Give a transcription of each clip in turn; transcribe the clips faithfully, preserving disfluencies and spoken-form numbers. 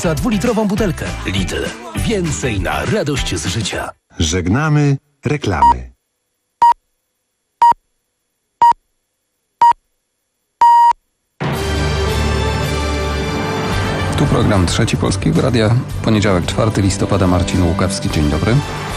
za dwulitrową butelkę. Lidl. Więcej na radość z życia. Żegnamy reklamy. Tu program Trzeci Polskiego Radia. Poniedziałek, czwartego listopada. Marcin Łukawski. Dzień dobry.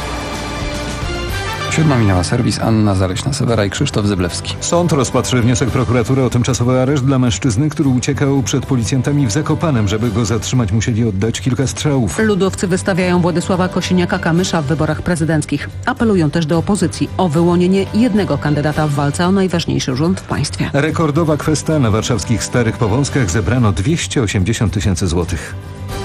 Siódma minęła. Serwis. Anna Zaleśna-Sewera i Krzysztof Zyblewski. Sąd rozpatrzy wniosek prokuratury o tymczasowy areszt dla mężczyzny, który uciekał przed policjantami w Zakopanem. Żeby go zatrzymać, musieli oddać kilka strzałów. Ludowcy wystawiają Władysława Kosiniaka-Kamysza w wyborach prezydenckich. Apelują też do opozycji o wyłonienie jednego kandydata w walce o najważniejszy rząd w państwie. Rekordowa kwesta. Na warszawskich Starych Powązkach zebrano dwieście osiemdziesiąt tysięcy złotych.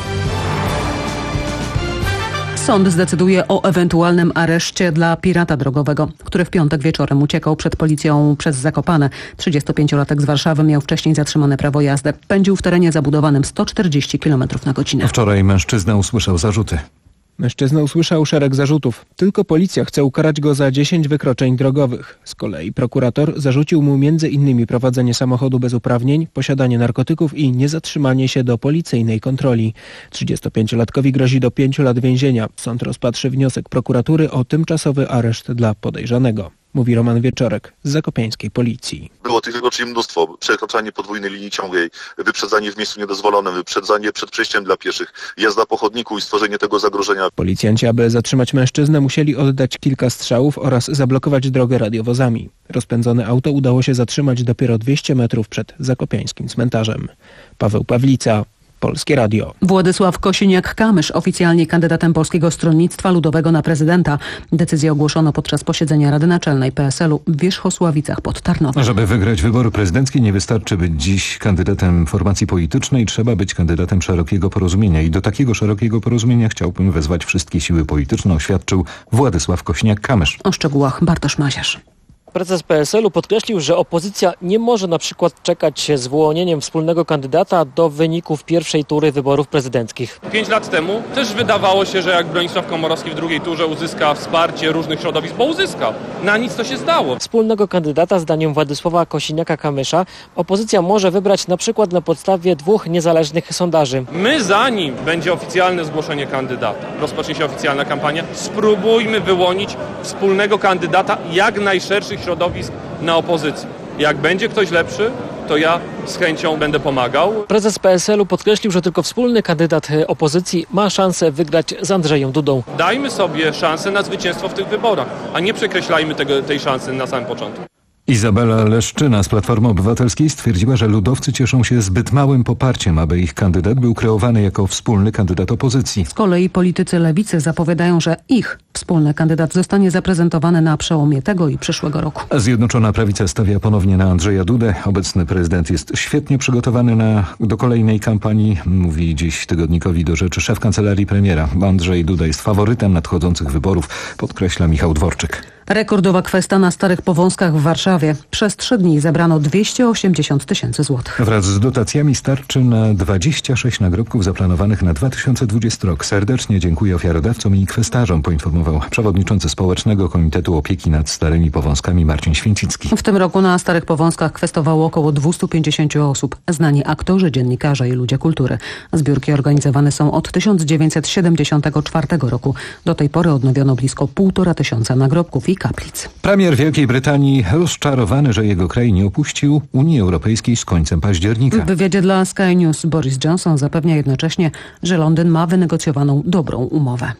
Sąd zdecyduje o ewentualnym areszcie dla pirata drogowego, który w piątek wieczorem uciekał przed policją przez Zakopane. trzydziestopięciolatek z Warszawy miał wcześniej zatrzymane prawo jazdy. Pędził w terenie zabudowanym sto czterdzieści kilometrów na godzinę. Wczoraj mężczyzna usłyszał zarzuty. Mężczyzna usłyszał szereg zarzutów. Tylko policja chce ukarać go za dziesięć wykroczeń drogowych. Z kolei prokurator zarzucił mu między innymi prowadzenie samochodu bez uprawnień, posiadanie narkotyków i niezatrzymanie się do policyjnej kontroli. trzydziestopięciolatkowi grozi do pięciu lat więzienia. Sąd rozpatrzy wniosek prokuratury o tymczasowy areszt dla podejrzanego. Mówi Roman Wieczorek z zakopiańskiej policji. Było tych wykroczeń mnóstwo. Przekraczanie podwójnej linii ciągłej, wyprzedzanie w miejscu niedozwolonym, wyprzedzanie przed przejściem dla pieszych, jazda po chodniku i stworzenie tego zagrożenia. Policjanci, aby zatrzymać mężczyznę, musieli oddać kilka strzałów oraz zablokować drogę radiowozami. Rozpędzone auto udało się zatrzymać dopiero dwieście metrów przed zakopiańskim cmentarzem. Paweł Pawlica, Polskie Radio. Władysław Kosiniak-Kamysz oficjalnie kandydatem Polskiego Stronnictwa Ludowego na prezydenta. Decyzję ogłoszono podczas posiedzenia Rady Naczelnej P S L-u w Wierzchosławicach pod Tarnowem. Żeby wygrać wybory prezydenckie, nie wystarczy być dziś kandydatem formacji politycznej, trzeba być kandydatem szerokiego porozumienia. I do takiego szerokiego porozumienia chciałbym wezwać wszystkie siły polityczne, oświadczył Władysław Kosiniak-Kamysz. O szczegółach Bartosz Maziarz. Prezes P S L-u podkreślił, że opozycja nie może na przykład czekać z wyłonieniem wspólnego kandydata do wyników pierwszej tury wyborów prezydenckich. Pięć lat temu też wydawało się, że jak Bronisław Komorowski w drugiej turze uzyska wsparcie różnych środowisk, bo uzyskał. Na nic to się zdało. Wspólnego kandydata, zdaniem Władysława Kosiniaka-Kamysza, opozycja może wybrać na przykład na podstawie dwóch niezależnych sondaży. My, zanim będzie oficjalne zgłoszenie kandydata, rozpocznie się oficjalna kampania, spróbujmy wyłonić wspólnego kandydata jak najszerszych środowisk na opozycji. Jak będzie ktoś lepszy, to ja z chęcią będę pomagał. Prezes P S L-u podkreślił, że tylko wspólny kandydat opozycji ma szansę wygrać z Andrzejem Dudą. Dajmy sobie szansę na zwycięstwo w tych wyborach, a nie przekreślajmy tego, tej szansy na samym początku. Izabela Leszczyna z Platformy Obywatelskiej stwierdziła, że ludowcy cieszą się zbyt małym poparciem, aby ich kandydat był kreowany jako wspólny kandydat opozycji. Z kolei politycy lewicy zapowiadają, że ich wspólny kandydat zostanie zaprezentowany na przełomie tego i przyszłego roku. Zjednoczona Prawica stawia ponownie na Andrzeja Dudę. Obecny prezydent jest świetnie przygotowany na, do kolejnej kampanii, mówi dziś tygodnikowi Do Rzeczy szef kancelarii premiera. Andrzej Duda jest faworytem nadchodzących wyborów, podkreśla Michał Dworczyk. Rekordowa kwesta na Starych Powązkach w Warszawie. Przez trzy dni zebrano dwieście osiemdziesiąt tysięcy złotych. Wraz z dotacjami starczy na dwadzieścia sześć nagrobków zaplanowanych na dwa tysiące dwudziesty rok. Serdecznie dziękuję ofiarodawcom i kwestarzom, poinformował przewodniczący Społecznego Komitetu Opieki nad Starymi Powązkami Marcin Święcicki. W tym roku na Starych Powązkach kwestowało około dwieście pięćdziesiąt osób. Znani aktorzy, dziennikarze i ludzie kultury. Zbiórki organizowane są od tysiąc dziewięćset siedemdziesiątego czwartego roku. Do tej pory odnowiono blisko półtora tysiąca nagrobków i kaplic. Premier Wielkiej Brytanii rozczarowany, że jego kraj nie opuścił Unii Europejskiej z końcem października. W wywiadzie dla Sky News Boris Johnson zapewnia jednocześnie, że Londyn ma wynegocjowaną dobrą umowę.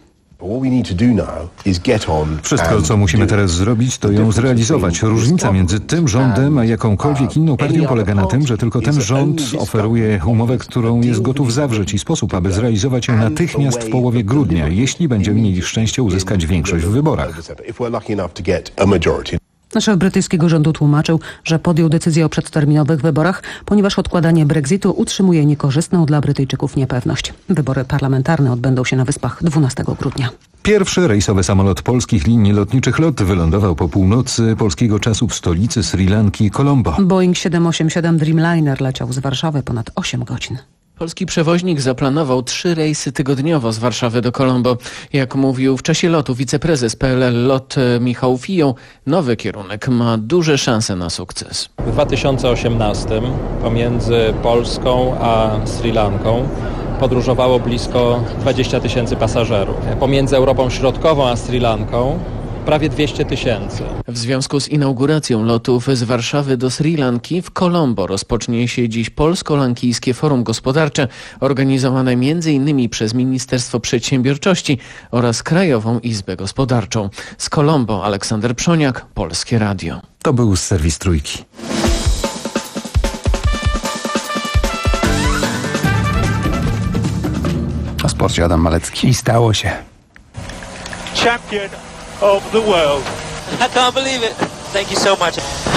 Wszystko, co musimy teraz zrobić, to ją zrealizować. Różnica między tym rządem a jakąkolwiek inną partią polega na tym, że tylko ten rząd oferuje umowę, którą jest gotów zawrzeć i sposób, aby zrealizować ją natychmiast w połowie grudnia, jeśli będziemy mieli szczęście uzyskać większość w wyborach. Szef brytyjskiego rządu tłumaczył, że podjął decyzję o przedterminowych wyborach, ponieważ odkładanie Brexitu utrzymuje niekorzystną dla Brytyjczyków niepewność. Wybory parlamentarne odbędą się na Wyspach dwunastego grudnia. Pierwszy rejsowy samolot polskich linii lotniczych LOT wylądował po północy polskiego czasu w stolicy Sri Lanki, Colombo. Boeing siedem osiem siedem Dreamliner leciał z Warszawy ponad osiem godzin. Polski przewoźnik zaplanował trzy rejsy tygodniowo z Warszawy do Colombo. Jak mówił w czasie lotu wiceprezes P L L LOT Michał Fiją, nowy kierunek ma duże szanse na sukces. W dwa tysiące osiemnastym pomiędzy Polską a Sri Lanką podróżowało blisko dwadzieścia tysięcy pasażerów. Pomiędzy Europą Środkową a Sri Lanką prawie dwieście tysięcy. W związku z inauguracją lotów z Warszawy do Sri Lanki w Colombo rozpocznie się dziś Polsko-Lankijskie Forum Gospodarcze, organizowane między innymi przez Ministerstwo Przedsiębiorczości oraz Krajową Izbę Gospodarczą. Z Colombo Aleksander Przoniak, Polskie Radio. To był serwis Trójki. O sporcie Adam Malecki. I stało się. Champion of the world. I can't believe it. Thank you so much.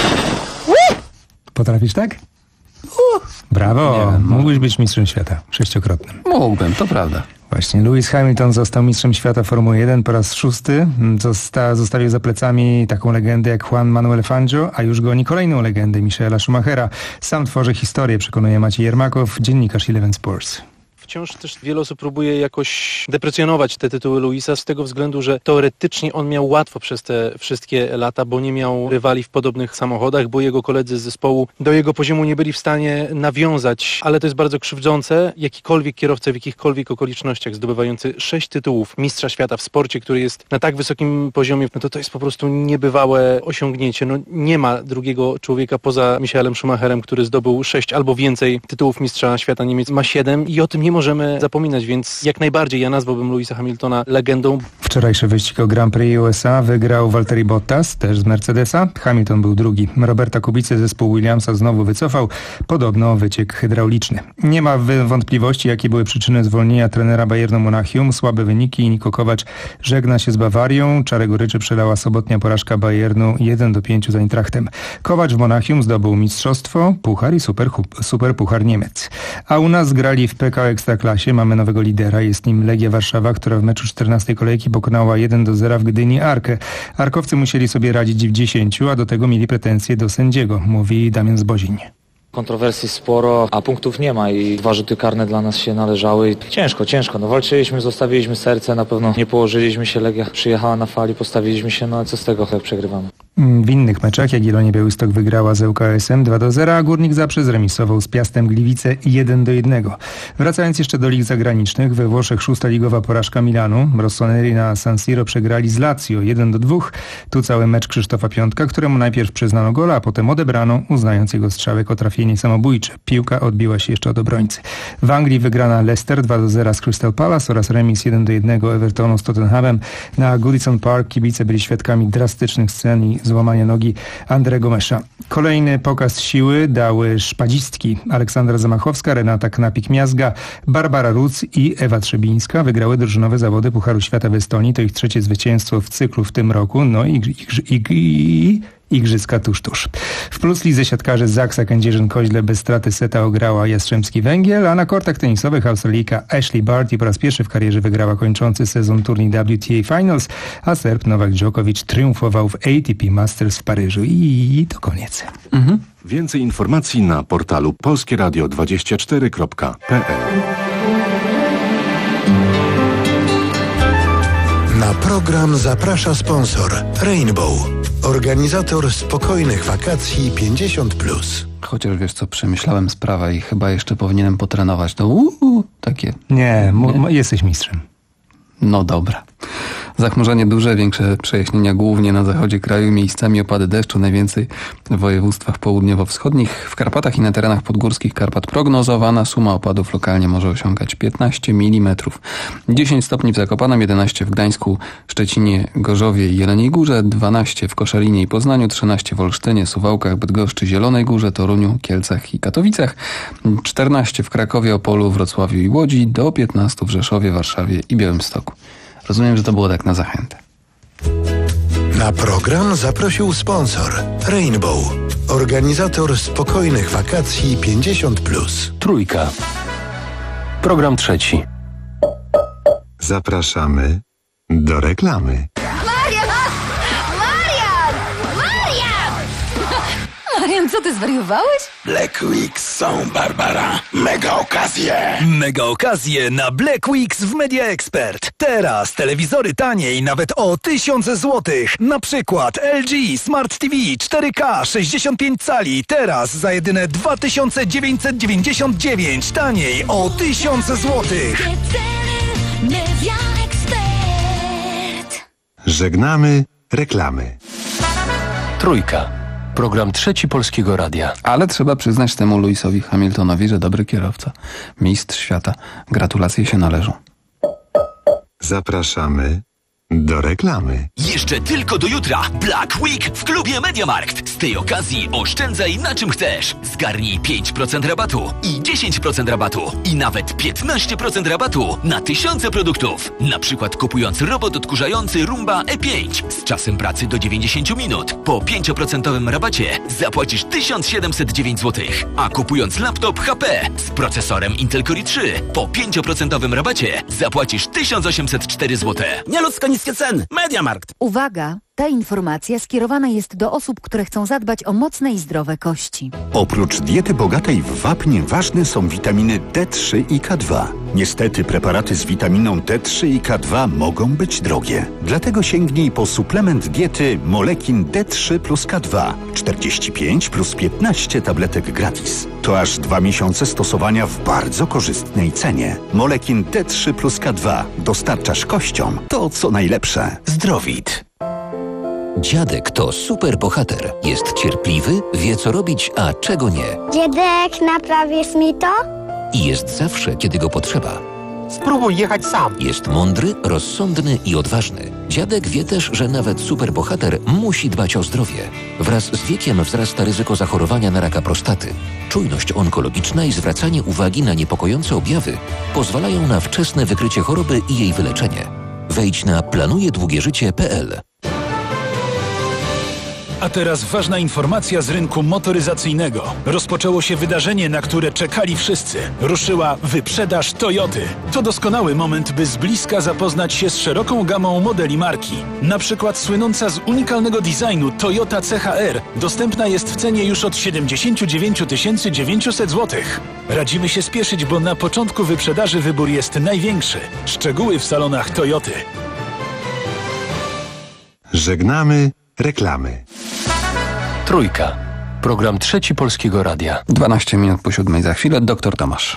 Potrafisz tak? Uh, Brawo, wiem, mógłbyś być mistrzem świata, sześciokrotnym. Mógłbym, to prawda. Właśnie, Lewis Hamilton został mistrzem świata Formuły jeden po raz szósty. Zosta- zostawił za plecami taką legendę jak Juan Manuel Fangio, a już goni kolejną legendę, Michaela Schumachera. Sam tworzy historię, przekonuje Maciej Jermakow, dziennikarz Eleven Sports. Wciąż też wiele osób próbuje jakoś deprecjonować te tytuły Lewisa z tego względu, że teoretycznie on miał łatwo przez te wszystkie lata, bo nie miał rywali w podobnych samochodach, bo jego koledzy z zespołu do jego poziomu nie byli w stanie nawiązać, ale to jest bardzo krzywdzące. Jakikolwiek kierowca w jakichkolwiek okolicznościach zdobywający sześć tytułów mistrza świata w sporcie, który jest na tak wysokim poziomie, no to to jest po prostu niebywałe osiągnięcie. No nie ma drugiego człowieka poza Michaelem Schumacherem, który zdobył sześć albo więcej tytułów mistrza świata. Niemiec ma siedem i o tym nie możemy zapominać, więc jak najbardziej ja nazwałbym Lewisa Hamiltona legendą. Wczorajszy wyścig o Grand Prix U S A wygrał Valtteri Bottas, też z Mercedesa. Hamilton był drugi. Roberta Kubicy zespół Williamsa znowu wycofał. Podobno wyciek hydrauliczny. Nie ma wątpliwości, jakie były przyczyny zwolnienia trenera Bayernu Monachium. Słabe wyniki. Niko Kovac żegna się z Bawarią. Czarę goryczy przelała sobotnia porażka Bayernu jeden do pięciu z Eintrachtem. Kovac w Monachium zdobył mistrzostwo, puchar i super, super puchar Niemiec. A u nas grali w P K O Ekstraklasie. Mamy nowego lidera. Jest nim Legia Warszawa, która w meczu czternastej kolejki pokonała jeden do zera w Gdyni Arkę. Arkowcy musieli sobie radzić w dziesięciu, a do tego mieli pretensje do sędziego, mówi Damian Zboziń. Kontrowersji sporo, a punktów nie ma i dwa rzuty karne dla nas się należały. Ciężko, ciężko. No walczyliśmy, zostawiliśmy serce, na pewno nie położyliśmy się. Legia przyjechała na fali, postawiliśmy się, no ale co z tego, jak przegrywamy. W innych meczach Jagiellonia Białystok wygrała z L K S M dwa do zera, a Górnik Zabrze zremisował z Piastem Gliwice jeden do jednego. Wracając jeszcze do lig zagranicznych, we Włoszech szósta ligowa porażka Milanu. Rossoneri na San Siro przegrali z Lazio jeden do dwóch. Tu cały mecz Krzysztofa Piątka, któremu najpierw przyznano gola, a potem odebrano, uznając jego strzałek o trafienie samobójcze. Piłka odbiła się jeszcze od obrońcy. W Anglii wygrana Leicester dwa do zera z Crystal Palace oraz remis jeden do jednego Evertonu z Tottenhamem. Na Goodison Park kibice byli świadkami drastycznych scen i złamania nogi André Gomesza. Kolejny pokaz siły dały szpadzistki. Aleksandra Zamachowska, Renata Knapik-Miazga, Barbara Ruc i Ewa Trzebińska wygrały drużynowe zawody Pucharu Świata w Estonii. To ich trzecie zwycięstwo w cyklu w tym roku. No i, i, i, i igrzyska tuż, tuż. W Plus Lidze siatkarze Zaksa Kędzierzyn-Koźle bez straty seta ograła Jastrzębski Węgiel, a na kortach tenisowych Australijka Ashley Barty po raz pierwszy w karierze wygrała kończący sezon turniej W T A Finals, a Serb Nowak Djokovic triumfował w A T P Masters w Paryżu. I to koniec. Mhm. Więcej informacji na portalu polskieradio dwadzieścia cztery kropka p l. Na program zaprasza sponsor Rainbow, organizator spokojnych wakacji pięćdziesiąt plus. Chociaż wiesz co, przemyślałem sprawę i chyba jeszcze powinienem potrenować. To uuu, takie... Nie, m- jesteś mistrzem. No dobra. Zachmurzenie duże, większe przejaśnienia głównie na zachodzie kraju, miejscami opady deszczu, najwięcej w województwach południowo-wschodnich. W Karpatach i na terenach podgórskich Karpat prognozowana suma opadów lokalnie może osiągać piętnaście milimetrów. dziesięć stopni w Zakopanem, jedenaście w Gdańsku, Szczecinie, Gorzowie i Jeleniej Górze, dwanaście w Koszalinie i Poznaniu, trzynaście w Olsztynie, Suwałkach, Bydgoszczy, Zielonej Górze, Toruniu, Kielcach i Katowicach, czternaście w Krakowie, Opolu, Wrocławiu i Łodzi, do piętnastu w Rzeszowie, Warszawie i Białymstoku. Rozumiem, że to było tak na zachętę. Na program zaprosił sponsor Rainbow, organizator spokojnych wakacji pięćdziesiąt plus. Trójka. Program trzeci. Zapraszamy do reklamy. Marian! Marian! Marian! Marian, Co, ty zwariowałeś? Black Weeks są, Barbara. Mega okazje. Mega okazje na Black Weeks w Media Expert. Teraz telewizory taniej nawet o tysiąc złotych. Na przykład L G Smart T V cztery K sześćdziesiąt pięć cali. Teraz za jedyne dwa tysiące dziewięćset dziewięćdziesiąt dziewięć. Taniej o tysiąc złotych. Media Expert. Żegnamy reklamy. Trójka. Program Trzeci Polskiego Radia. Ale trzeba przyznać temu Lewisowi Hamiltonowi, że dobry kierowca. Mistrz świata. Gratulacje się należą. Zapraszamy do reklamy. Jeszcze tylko do jutra Black Week w klubie MediaMarkt. Z tej okazji oszczędzaj na czym chcesz. Zgarnij pięć procent rabatu i dziesięć procent rabatu i nawet piętnaście procent rabatu na tysiące produktów. Na przykład kupując robot odkurzający Roomba E pięć z czasem pracy do dziewięćdziesiąt minut. Po pięć procent rabacie zapłacisz tysiąc siedemset dziewięć złotych. A kupując laptop H P z procesorem Intel Core i trzy po pięć procent rabacie zapłacisz tysiąc osiemset cztery złote. Nieludzko niskie ceny. MediaMarkt. Uwaga! Ta informacja skierowana jest do osób, które chcą zadbać o mocne i zdrowe kości. Oprócz diety bogatej w wapnie ważne są witaminy D trzy i K dwa. Niestety preparaty z witaminą D trzy i K dwa mogą być drogie. Dlatego sięgnij po suplement diety Molekin D trzy plus K dwa. czterdzieści pięć plus piętnaście tabletek gratis. To aż dwa miesiące stosowania w bardzo korzystnej cenie. Molekin D trzy plus K dwa. Dostarczasz kościom to, co najlepsze. Zdrowit. Dziadek to super bohater. Jest cierpliwy, wie co robić, a czego nie. Dziadek, naprawisz mi to? I jest zawsze, kiedy go potrzeba. Spróbuj jechać sam. Jest mądry, rozsądny i odważny. Dziadek wie też, że nawet superbohater musi dbać o zdrowie. Wraz z wiekiem wzrasta ryzyko zachorowania na raka prostaty. Czujność onkologiczna i zwracanie uwagi na niepokojące objawy pozwalają na wczesne wykrycie choroby i jej wyleczenie. Wejdź na planujedługieżycie kropka p l. A teraz ważna informacja z rynku motoryzacyjnego. Rozpoczęło się wydarzenie, na które czekali wszyscy. Ruszyła wyprzedaż Toyoty. To doskonały moment, by z bliska zapoznać się z szeroką gamą modeli marki. Na przykład słynąca z unikalnego designu Toyota C H R dostępna jest w cenie już od siedemdziesiąt dziewięć tysięcy dziewięćset złotych. Radzimy się spieszyć, bo na początku wyprzedaży wybór jest największy. Szczegóły w salonach Toyoty. Żegnamy reklamy. Trójka. Program Trzeci Polskiego Radia. dwanaście minut po siódmej za chwilę. Doktor Tomasz.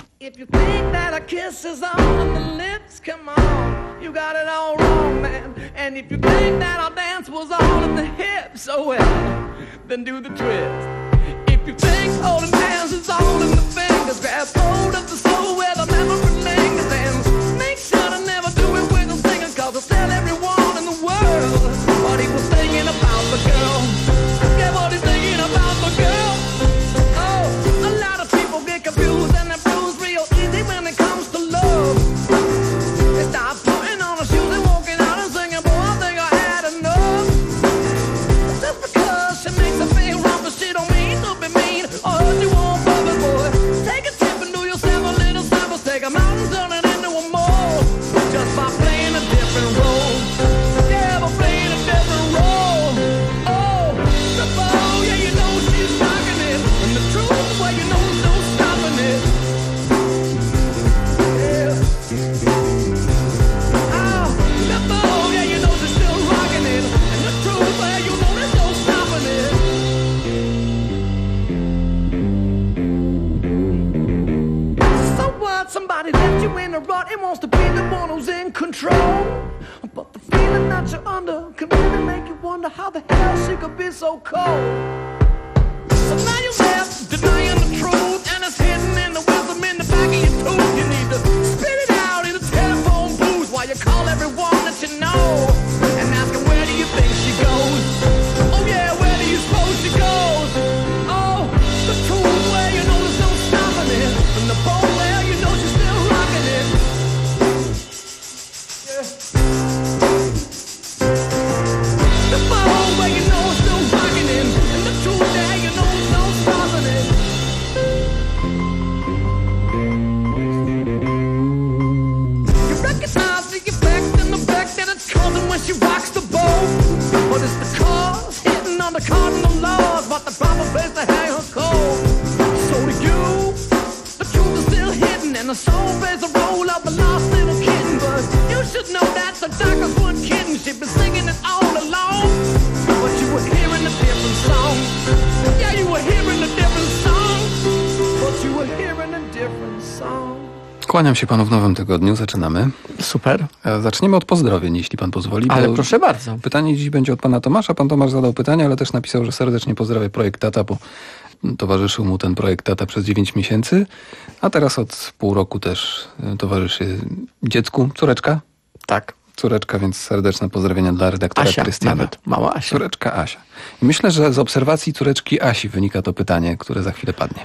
Somebody left you in a rut and wants to be the one who's in control. But the feeling that you're under can really make you wonder how the hell she could be so cold. So now you're left denying the truth, and it's hidden in the wisdom in the back of your tooth. You need to spit it out in a telephone booth while you call everyone that you know and ask them, where do you think she goes? Oh yeah, where do you suppose she goes? Oh, the truth where you know there's no stopping it, and the bone where you know she's still rocking it. Yeah. The bone where you know it's still rocking it, and the truth there you know there's no stopping it. You recognize the effect and the fact that it's causing when the doctors weren't kidding, she'd been singing it all along. But you were hearing a different song. Yeah, you were hearing a different song. But you were hearing a different song. Kłaniam się panu w nowym tygodniu, zaczynamy. Super. Zaczniemy od pozdrowień, jeśli pan pozwoli. Ale proszę bardzo. Pytanie dziś będzie od pana Tomasza. Pan Tomasz zadał pytanie, ale też napisał, że serdecznie pozdrawia projekt Tata, bo towarzyszył mu ten projekt Tata przez dziewięć miesięcy, a teraz od pół roku też towarzyszy dziecku. Córeczka? Tak. Córeczka, więc serdeczne pozdrowienia dla redaktora Asia, Krystiana. nawet mała Asia. Córeczka Asia. I myślę, że z obserwacji córeczki Asi wynika to pytanie, które za chwilę padnie.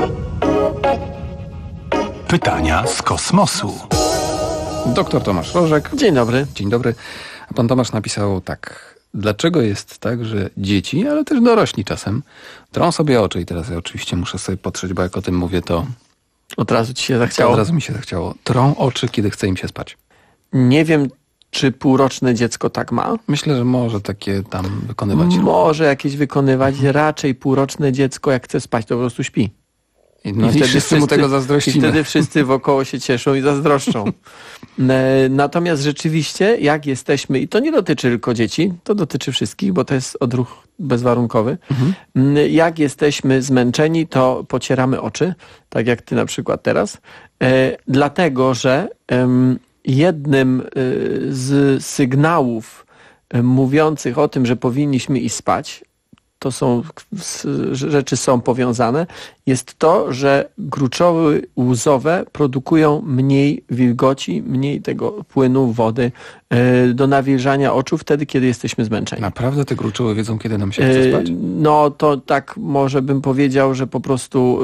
Pytania z kosmosu. Doktor Tomasz Rożek. Dzień dobry. Dzień dobry. A pan Tomasz napisał tak. Dlaczego jest tak, że dzieci, ale też dorośli czasem, trą sobie oczy? I teraz ja oczywiście muszę sobie potrzeć, bo jak o tym mówię, to... Od razu ci się zachciało? Od razu mi się zachciało. Trą oczy, kiedy chce im się spać. Nie wiem, czy półroczne dziecko tak ma. Myślę, że może takie tam wykonywać. Może jakieś wykonywać. Raczej półroczne dziecko, jak chce spać, to po prostu śpi. No i, I wtedy wszyscy mu tego zazdrościmy. I wtedy wszyscy wokoło się cieszą i zazdroszczą. Natomiast rzeczywiście, jak jesteśmy, i to nie dotyczy tylko dzieci, to dotyczy wszystkich, bo to jest odruch bezwarunkowy. Mhm. Jak jesteśmy zmęczeni, to pocieramy oczy, tak jak ty na przykład teraz, e, dlatego, że e, jednym e, z sygnałów e, mówiących o tym, że powinniśmy iść spać, to są rzeczy są powiązane, jest to, że gruczoły łzowe produkują mniej wilgoci, mniej tego płynu, wody do nawilżania oczu wtedy, kiedy jesteśmy zmęczeni. Naprawdę te gruczoły wiedzą, kiedy nam się chce spać? No to tak może bym powiedział, że po prostu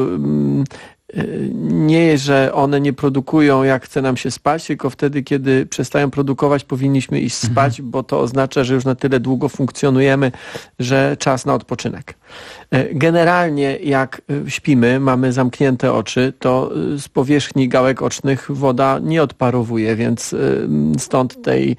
nie, że one nie produkują jak chce nam się spać, tylko wtedy, kiedy przestają produkować, powinniśmy iść spać, mhm. bo to oznacza, że już na tyle długo funkcjonujemy, że czas na odpoczynek. Generalnie jak śpimy, mamy zamknięte oczy, to z powierzchni gałek ocznych woda nie odparowuje, więc stąd tej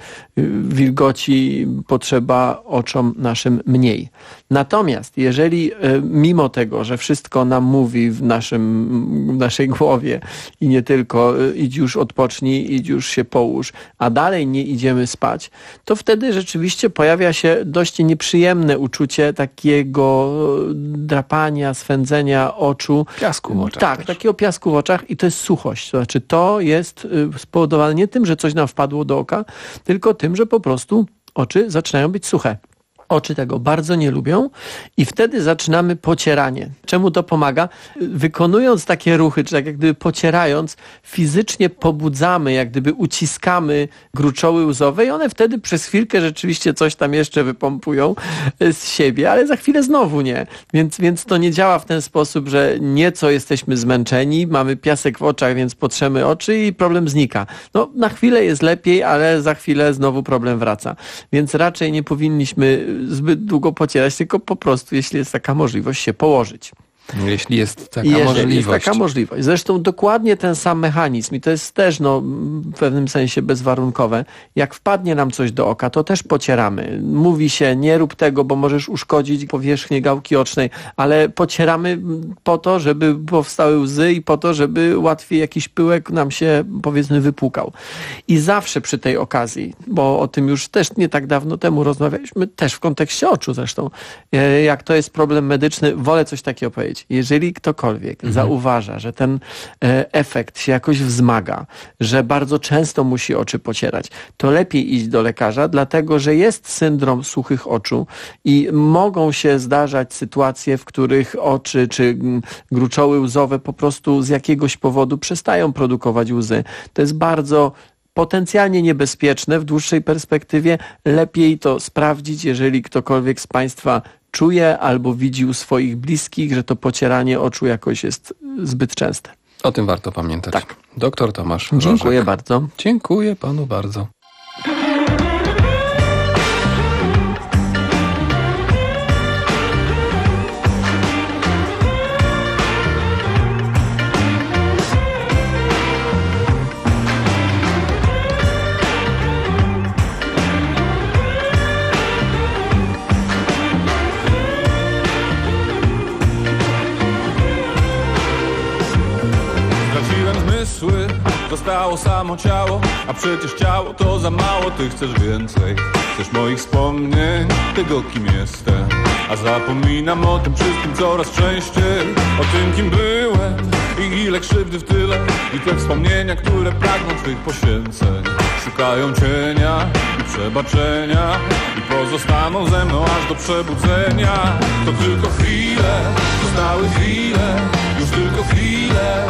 wilgoci potrzeba oczom naszym mniej. Natomiast jeżeli mimo tego, że wszystko nam mówi w, naszym, w naszej głowie i nie tylko, idź już odpocznij, idź już się połóż, a dalej nie idziemy spać, to wtedy rzeczywiście pojawia się dość nieprzyjemne uczucie takiego drapania, swędzenia oczu. Piasku w oczach. Tak, też. takiego piasku w oczach i to jest suchość. To znaczy to jest spowodowane nie tym, że coś nam wpadło do oka, tylko tym, że po prostu oczy zaczynają być suche. Oczy tego bardzo nie lubią i wtedy zaczynamy pocieranie. Czemu to pomaga? Wykonując takie ruchy, czy tak jak gdyby pocierając, fizycznie pobudzamy, jak gdyby uciskamy gruczoły łzowe i one wtedy przez chwilkę rzeczywiście coś tam jeszcze wypompują z siebie, ale za chwilę znowu nie. Więc, więc to nie działa w ten sposób, że nieco jesteśmy zmęczeni, mamy piasek w oczach, więc potrzemy oczy i problem znika. No na chwilę jest lepiej, ale za chwilę znowu problem wraca. Więc raczej nie powinniśmy zbyt długo pocierać, tylko po prostu, jeśli jest taka możliwość, się położyć. Jeśli jest taka Jeżeli możliwość. jest taka możliwość. Zresztą dokładnie ten sam mechanizm i to jest też no, w pewnym sensie bezwarunkowe. Jak wpadnie nam coś do oka, to też pocieramy. Mówi się, nie rób tego, bo możesz uszkodzić powierzchnię gałki ocznej, ale pocieramy po to, żeby powstały łzy i po to, żeby łatwiej jakiś pyłek nam się, powiedzmy, wypłukał. I zawsze przy tej okazji, bo o tym już też nie tak dawno temu rozmawialiśmy, też w kontekście oczu zresztą, jak to jest problem medyczny, wolę coś takiego powiedzieć. Jeżeli ktokolwiek mhm. zauważa, że ten e, efekt się jakoś wzmaga, że bardzo często musi oczy pocierać, to lepiej iść do lekarza, dlatego że jest syndrom suchych oczu i mogą się zdarzać sytuacje, w których oczy czy gruczoły łzowe po prostu z jakiegoś powodu przestają produkować łzy. To jest bardzo potencjalnie niebezpieczne w dłuższej perspektywie. Lepiej to sprawdzić, jeżeli ktokolwiek z Państwa czuje albo widzi u swoich bliskich, że to pocieranie oczu jakoś jest zbyt częste. O tym warto pamiętać. Tak. Doktor Tomasz Dziękuję Rożek. bardzo. Dziękuję panu bardzo. zostało samo ciało, a przecież ciało to za mało. Ty chcesz więcej, chcesz moich wspomnień, tego kim jestem. A zapominam o tym wszystkim coraz częściej, o tym kim byłem i ile krzywdy w tyle. I te wspomnienia, które pragną twych poświęceń, szukają cienia i przebaczenia i pozostaną ze mną aż do przebudzenia. To tylko chwile, zostały chwile, już tylko chwile.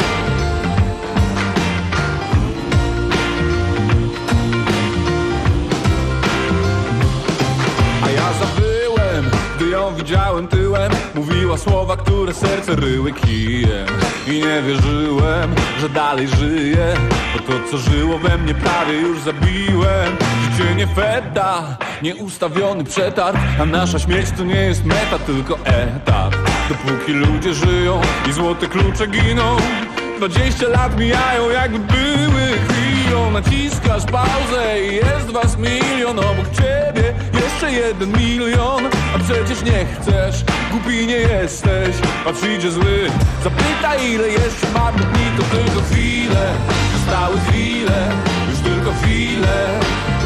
A ja zabyłem, gdy ją widziałem tyłem. Mówiła słowa, które serce ryły kijem. I nie wierzyłem, że dalej żyję, bo to co żyło we mnie prawie już zabiłem. Życie nie feta, nieustawiony przetarg, a nasza śmierć to nie jest meta, tylko etap. Dopóki ludzie żyją i złote klucze giną, dwadzieścia lat mijają jakby były chwilą. Naciskasz pauzę i jest was milion obok ciebie, jeszcze jeden milion. A przecież nie chcesz, głupi nie jesteś, a przyjdzie zły, zapytaj ile jeszcze marnych dni. To tylko chwile, zostały chwile, już tylko chwile.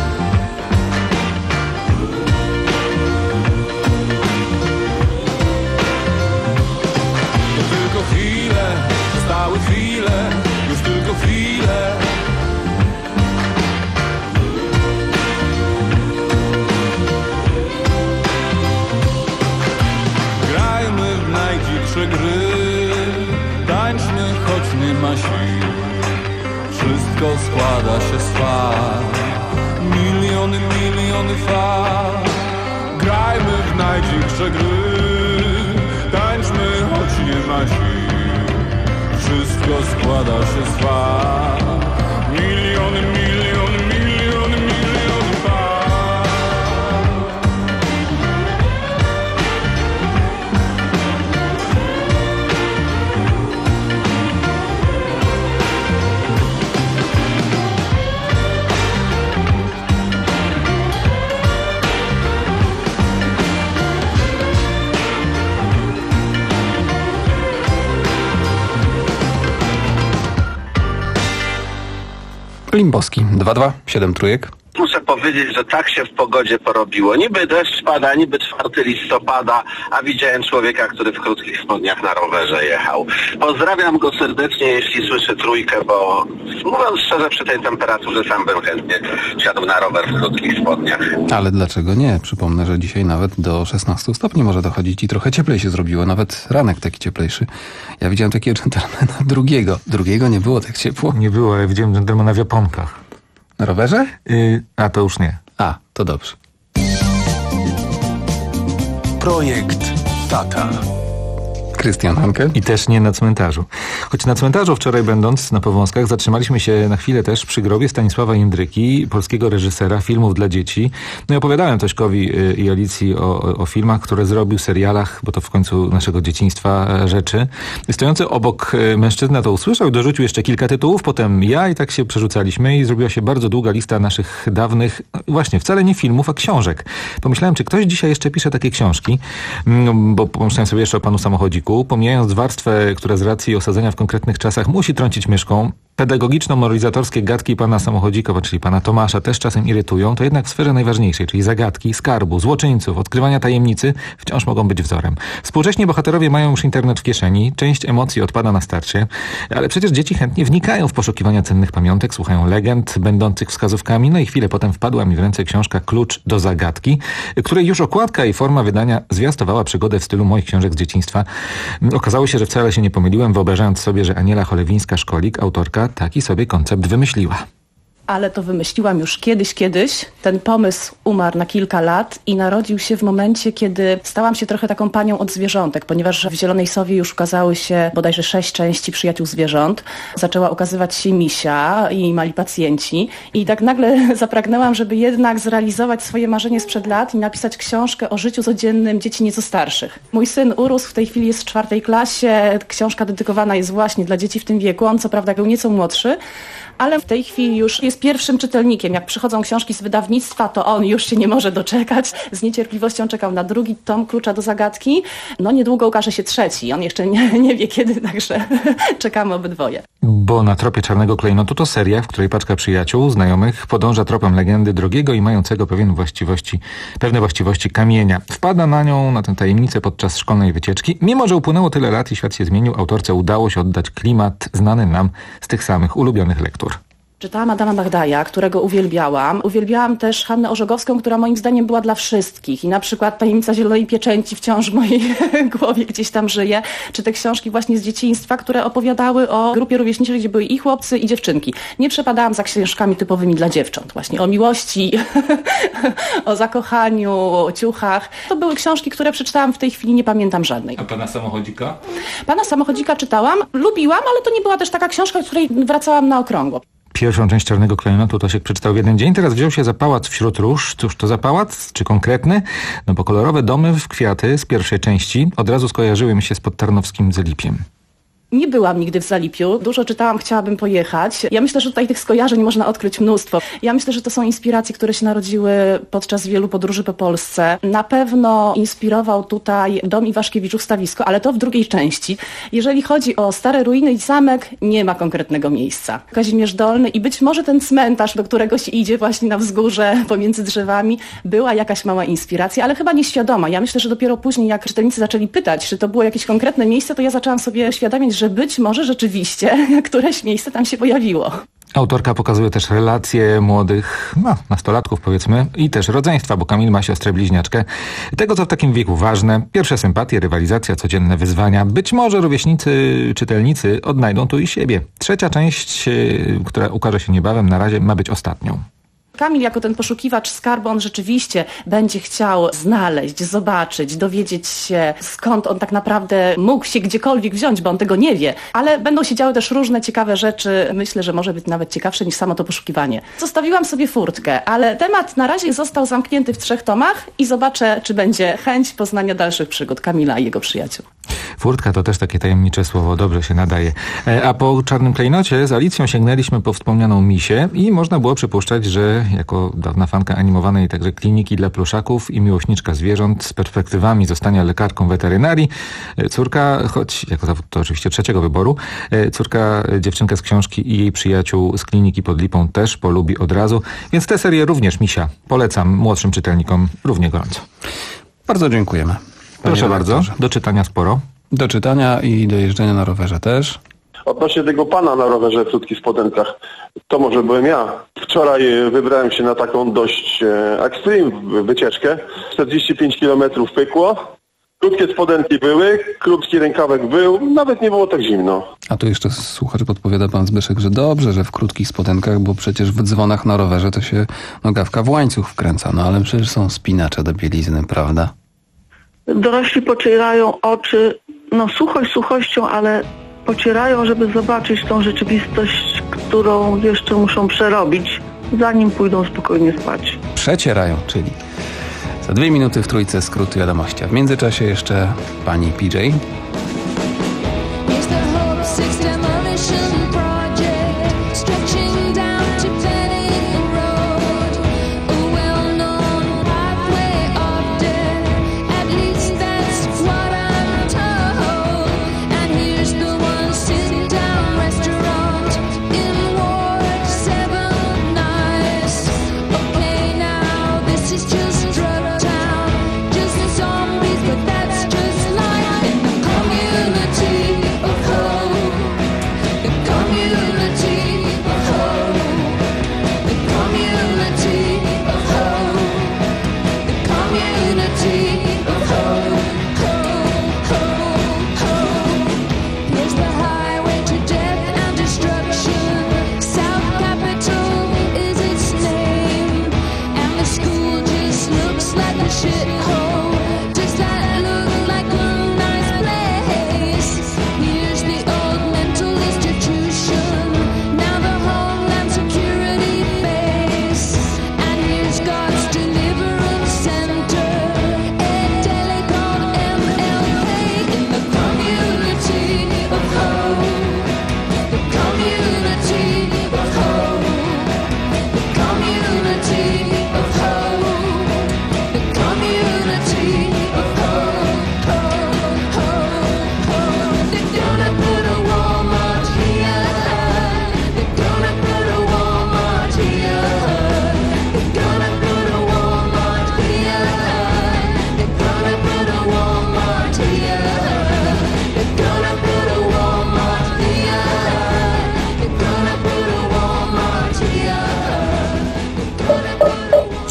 To tylko chwile, zostały chwile, już tylko chwile. Grajmy w najdziksze gry, tańczmy choć nie ma sił. Wszystko składa się z fal, miliony, miliony fal. Grajmy w najdziksze gry, tańczmy choć nie ma sił. Wszystko składa się z fal, miliony, miliony, miliony, miliony fal. Limbowski, dwa dwa, siedem trójek. Muszę powiedzieć, że tak się w pogodzie porobiło. Niby deszcz pada, niby czwartego listopada, a widziałem człowieka, który w krótkich spodniach na rowerze jechał. Pozdrawiam go serdecznie, jeśli słyszy trójkę, bo mówiąc szczerze, przy tej temperaturze sam bym chętnie siadł na rower w krótkich spodniach. Ale dlaczego nie? Przypomnę, że dzisiaj nawet do szesnastu stopni może dochodzić i trochę cieplej się zrobiło. Nawet ranek taki cieplejszy. Ja widziałem takiego dżentelmena drugiego. Drugiego nie było tak ciepło. Nie było, ale widziałem dżentelmena w japonkach. Na rowerze? Yy, a to już nie. A, to dobrze. Projekt Tata. Krystian Hanke. I też nie na cmentarzu. Choć na cmentarzu wczoraj będąc na Powązkach zatrzymaliśmy się na chwilę też przy grobie Stanisława Jędryki, polskiego reżysera filmów dla dzieci. No i opowiadałem Tośkowi i Alicji o, o filmach, które zrobił, serialach, bo to w końcu naszego dzieciństwa rzeczy. Stojący obok mężczyzna to usłyszał i dorzucił jeszcze kilka tytułów, potem ja i tak się przerzucaliśmy i zrobiła się bardzo długa lista naszych dawnych, właśnie wcale nie filmów, a książek. Pomyślałem, czy ktoś dzisiaj jeszcze pisze takie książki, bo pomyślałem sobie jeszcze o panu samochodziku. Pomijając warstwę, która z racji osadzenia w konkretnych czasach musi trącić myszką, pedagogiczno-moralizatorskie gadki pana Samochodzikowa, czyli pana Tomasza, też czasem irytują, to jednak w sferze najważniejszej, czyli zagadki, skarbu, złoczyńców, odkrywania tajemnicy, wciąż mogą być wzorem. Współcześni bohaterowie mają już internet w kieszeni, część emocji odpada na starcie, ale przecież dzieci chętnie wnikają w poszukiwania cennych pamiątek, słuchają legend będących wskazówkami, no i chwilę potem wpadła mi w ręce książka Klucz do zagadki, której już okładka i forma wydania zwiastowała przygodę w stylu moich książek z dzieciństwa. Okazało się, że wcale się nie pomyliłem, wyobrażając sobie, że Aniela Cholewińska-Szkolik, autorka, taki sobie koncept wymyśliła. Ale to wymyśliłam już kiedyś, kiedyś. Ten pomysł umarł na kilka lat i narodził się w momencie, kiedy stałam się trochę taką panią od zwierzątek, ponieważ w Zielonej Sowie już ukazały się bodajże sześć części Przyjaciół Zwierząt. Zaczęła ukazywać się Misia i Mali Pacjenci. I tak nagle zapragnęłam, żeby jednak zrealizować swoje marzenie sprzed lat i napisać książkę o życiu codziennym dzieci nieco starszych. Mój syn urósł, w tej chwili jest w czwartej klasie. Książka dedykowana jest właśnie dla dzieci w tym wieku. On co prawda był nieco młodszy, ale w tej chwili już jest jest pierwszym czytelnikiem. Jak przychodzą książki z wydawnictwa, to on już się nie może doczekać. Z niecierpliwością czekał na drugi tom Klucza do zagadki. No niedługo ukaże się trzeci. On jeszcze nie, nie wie kiedy, także czekamy obydwoje. Bo na tropie Czarnego Klejnotu to seria, w której paczka przyjaciół, znajomych podąża tropem legendy drogiego i mającego pewien właściwości, pewne właściwości kamienia. Wpada na nią, na tę tajemnicę podczas szkolnej wycieczki. Mimo że upłynęło tyle lat i świat się zmienił, autorce udało się oddać klimat znany nam z tych samych ulubionych lektur. Czytałam Adama Bagdaja, którego uwielbiałam. Uwielbiałam też Hannę Orzegowską, która moim zdaniem była dla wszystkich. I na przykład Tajemnica Zielonej Pieczęci wciąż w mojej głowie gdzieś tam żyje. Czy te książki właśnie z dzieciństwa, które opowiadały o grupie rówieśniczej, gdzie były i chłopcy, i dziewczynki. Nie przepadałam za książkami typowymi dla dziewcząt. Właśnie o miłości, o zakochaniu, o ciuchach. To były książki, które przeczytałam w tej chwili, nie pamiętam żadnej. A Pana Samochodzika? Pana Samochodzika czytałam, lubiłam, ale to nie była też taka książka, z której wracałam na okrągło. Pierwszą część Czarnego Klejnotu Tosiek przeczytał w jeden dzień, teraz wziął się za Pałac wśród róż. Cóż to za pałac? Czy konkretny? No bo kolorowe domy w kwiaty z pierwszej części od razu skojarzyły mi się z podtarnowskim Zalipiem. Nie byłam nigdy w Zalipiu. Dużo czytałam, chciałabym pojechać. Ja myślę, że tutaj tych skojarzeń można odkryć mnóstwo. Ja myślę, że to są inspiracje, które się narodziły podczas wielu podróży po Polsce. Na pewno inspirował tutaj dom Iwaszkiewiczów Stawisko, ale to w drugiej części. Jeżeli chodzi o stare ruiny i zamek, nie ma konkretnego miejsca. Kazimierz Dolny i być może ten cmentarz, do którego się idzie właśnie na wzgórze pomiędzy drzewami, była jakaś mała inspiracja, ale chyba nieświadoma. Ja myślę, że dopiero później, jak czytelnicy zaczęli pytać, czy to było jakieś konkretne miejsce, to ja zaczęłam sobie uświadamiać, że być może rzeczywiście któreś miejsce tam się pojawiło. Autorka pokazuje też relacje młodych, no, nastolatków powiedzmy, i też rodzeństwa, bo Kamil ma siostrę bliźniaczkę. Tego, co w takim wieku ważne, pierwsze sympatie, rywalizacja, codzienne wyzwania. Być może rówieśnicy, czytelnicy odnajdą tu i siebie. Trzecia część, która ukaże się niebawem, na razie ma być ostatnią. Kamil jako ten poszukiwacz skarbu, on rzeczywiście będzie chciał znaleźć, zobaczyć, dowiedzieć się, skąd on tak naprawdę mógł się gdziekolwiek wziąć, bo on tego nie wie. Ale będą się działy też różne ciekawe rzeczy. Myślę, że może być nawet ciekawsze niż samo to poszukiwanie. Zostawiłam sobie furtkę, ale temat na razie został zamknięty w trzech tomach i zobaczę, czy będzie chęć poznania dalszych przygód Kamila i jego przyjaciół. Furtka to też takie tajemnicze słowo, dobrze się nadaje. A po Czarnym Klejnocie z Alicją sięgnęliśmy po wspomnianą Misię i można było przypuszczać, że jako dawna fanka animowanej także kliniki dla pluszaków i miłośniczka zwierząt z perspektywami zostania lekarką weterynarii, córka, choć jako zawód to oczywiście trzeciego wyboru, córka dziewczynkę z książki i jej przyjaciół z kliniki pod Lipą też polubi od razu, więc tę serię również Misia polecam młodszym czytelnikom równie gorąco. Bardzo dziękujemy. Proszę bardzo, do czytania sporo. Do czytania i do jeżdżenia na rowerze też. Odnośnie tego pana na rowerze w krótkich spodenkach, to może byłem ja. Wczoraj wybrałem się na taką dość e, extreme wycieczkę. czterdzieści pięć kilometrów pykło, krótkie spodenki były, krótki rękawek był, nawet nie było tak zimno. A tu jeszcze słuchacz podpowiada pan Zbyszek, że dobrze, że w krótkich spodenkach, bo przecież w dzwonach na rowerze to się nogawka w łańcuch wkręca, no ale przecież są spinacze do bielizny, prawda? Dorośli pocierają oczy, no suchość suchością, ale pocierają, żeby zobaczyć tą rzeczywistość, którą jeszcze muszą przerobić, zanim pójdą spokojnie spać. Przecierają, czyli za dwie minuty w trójce skróty wiadomości. A w międzyczasie jeszcze pani P J. Just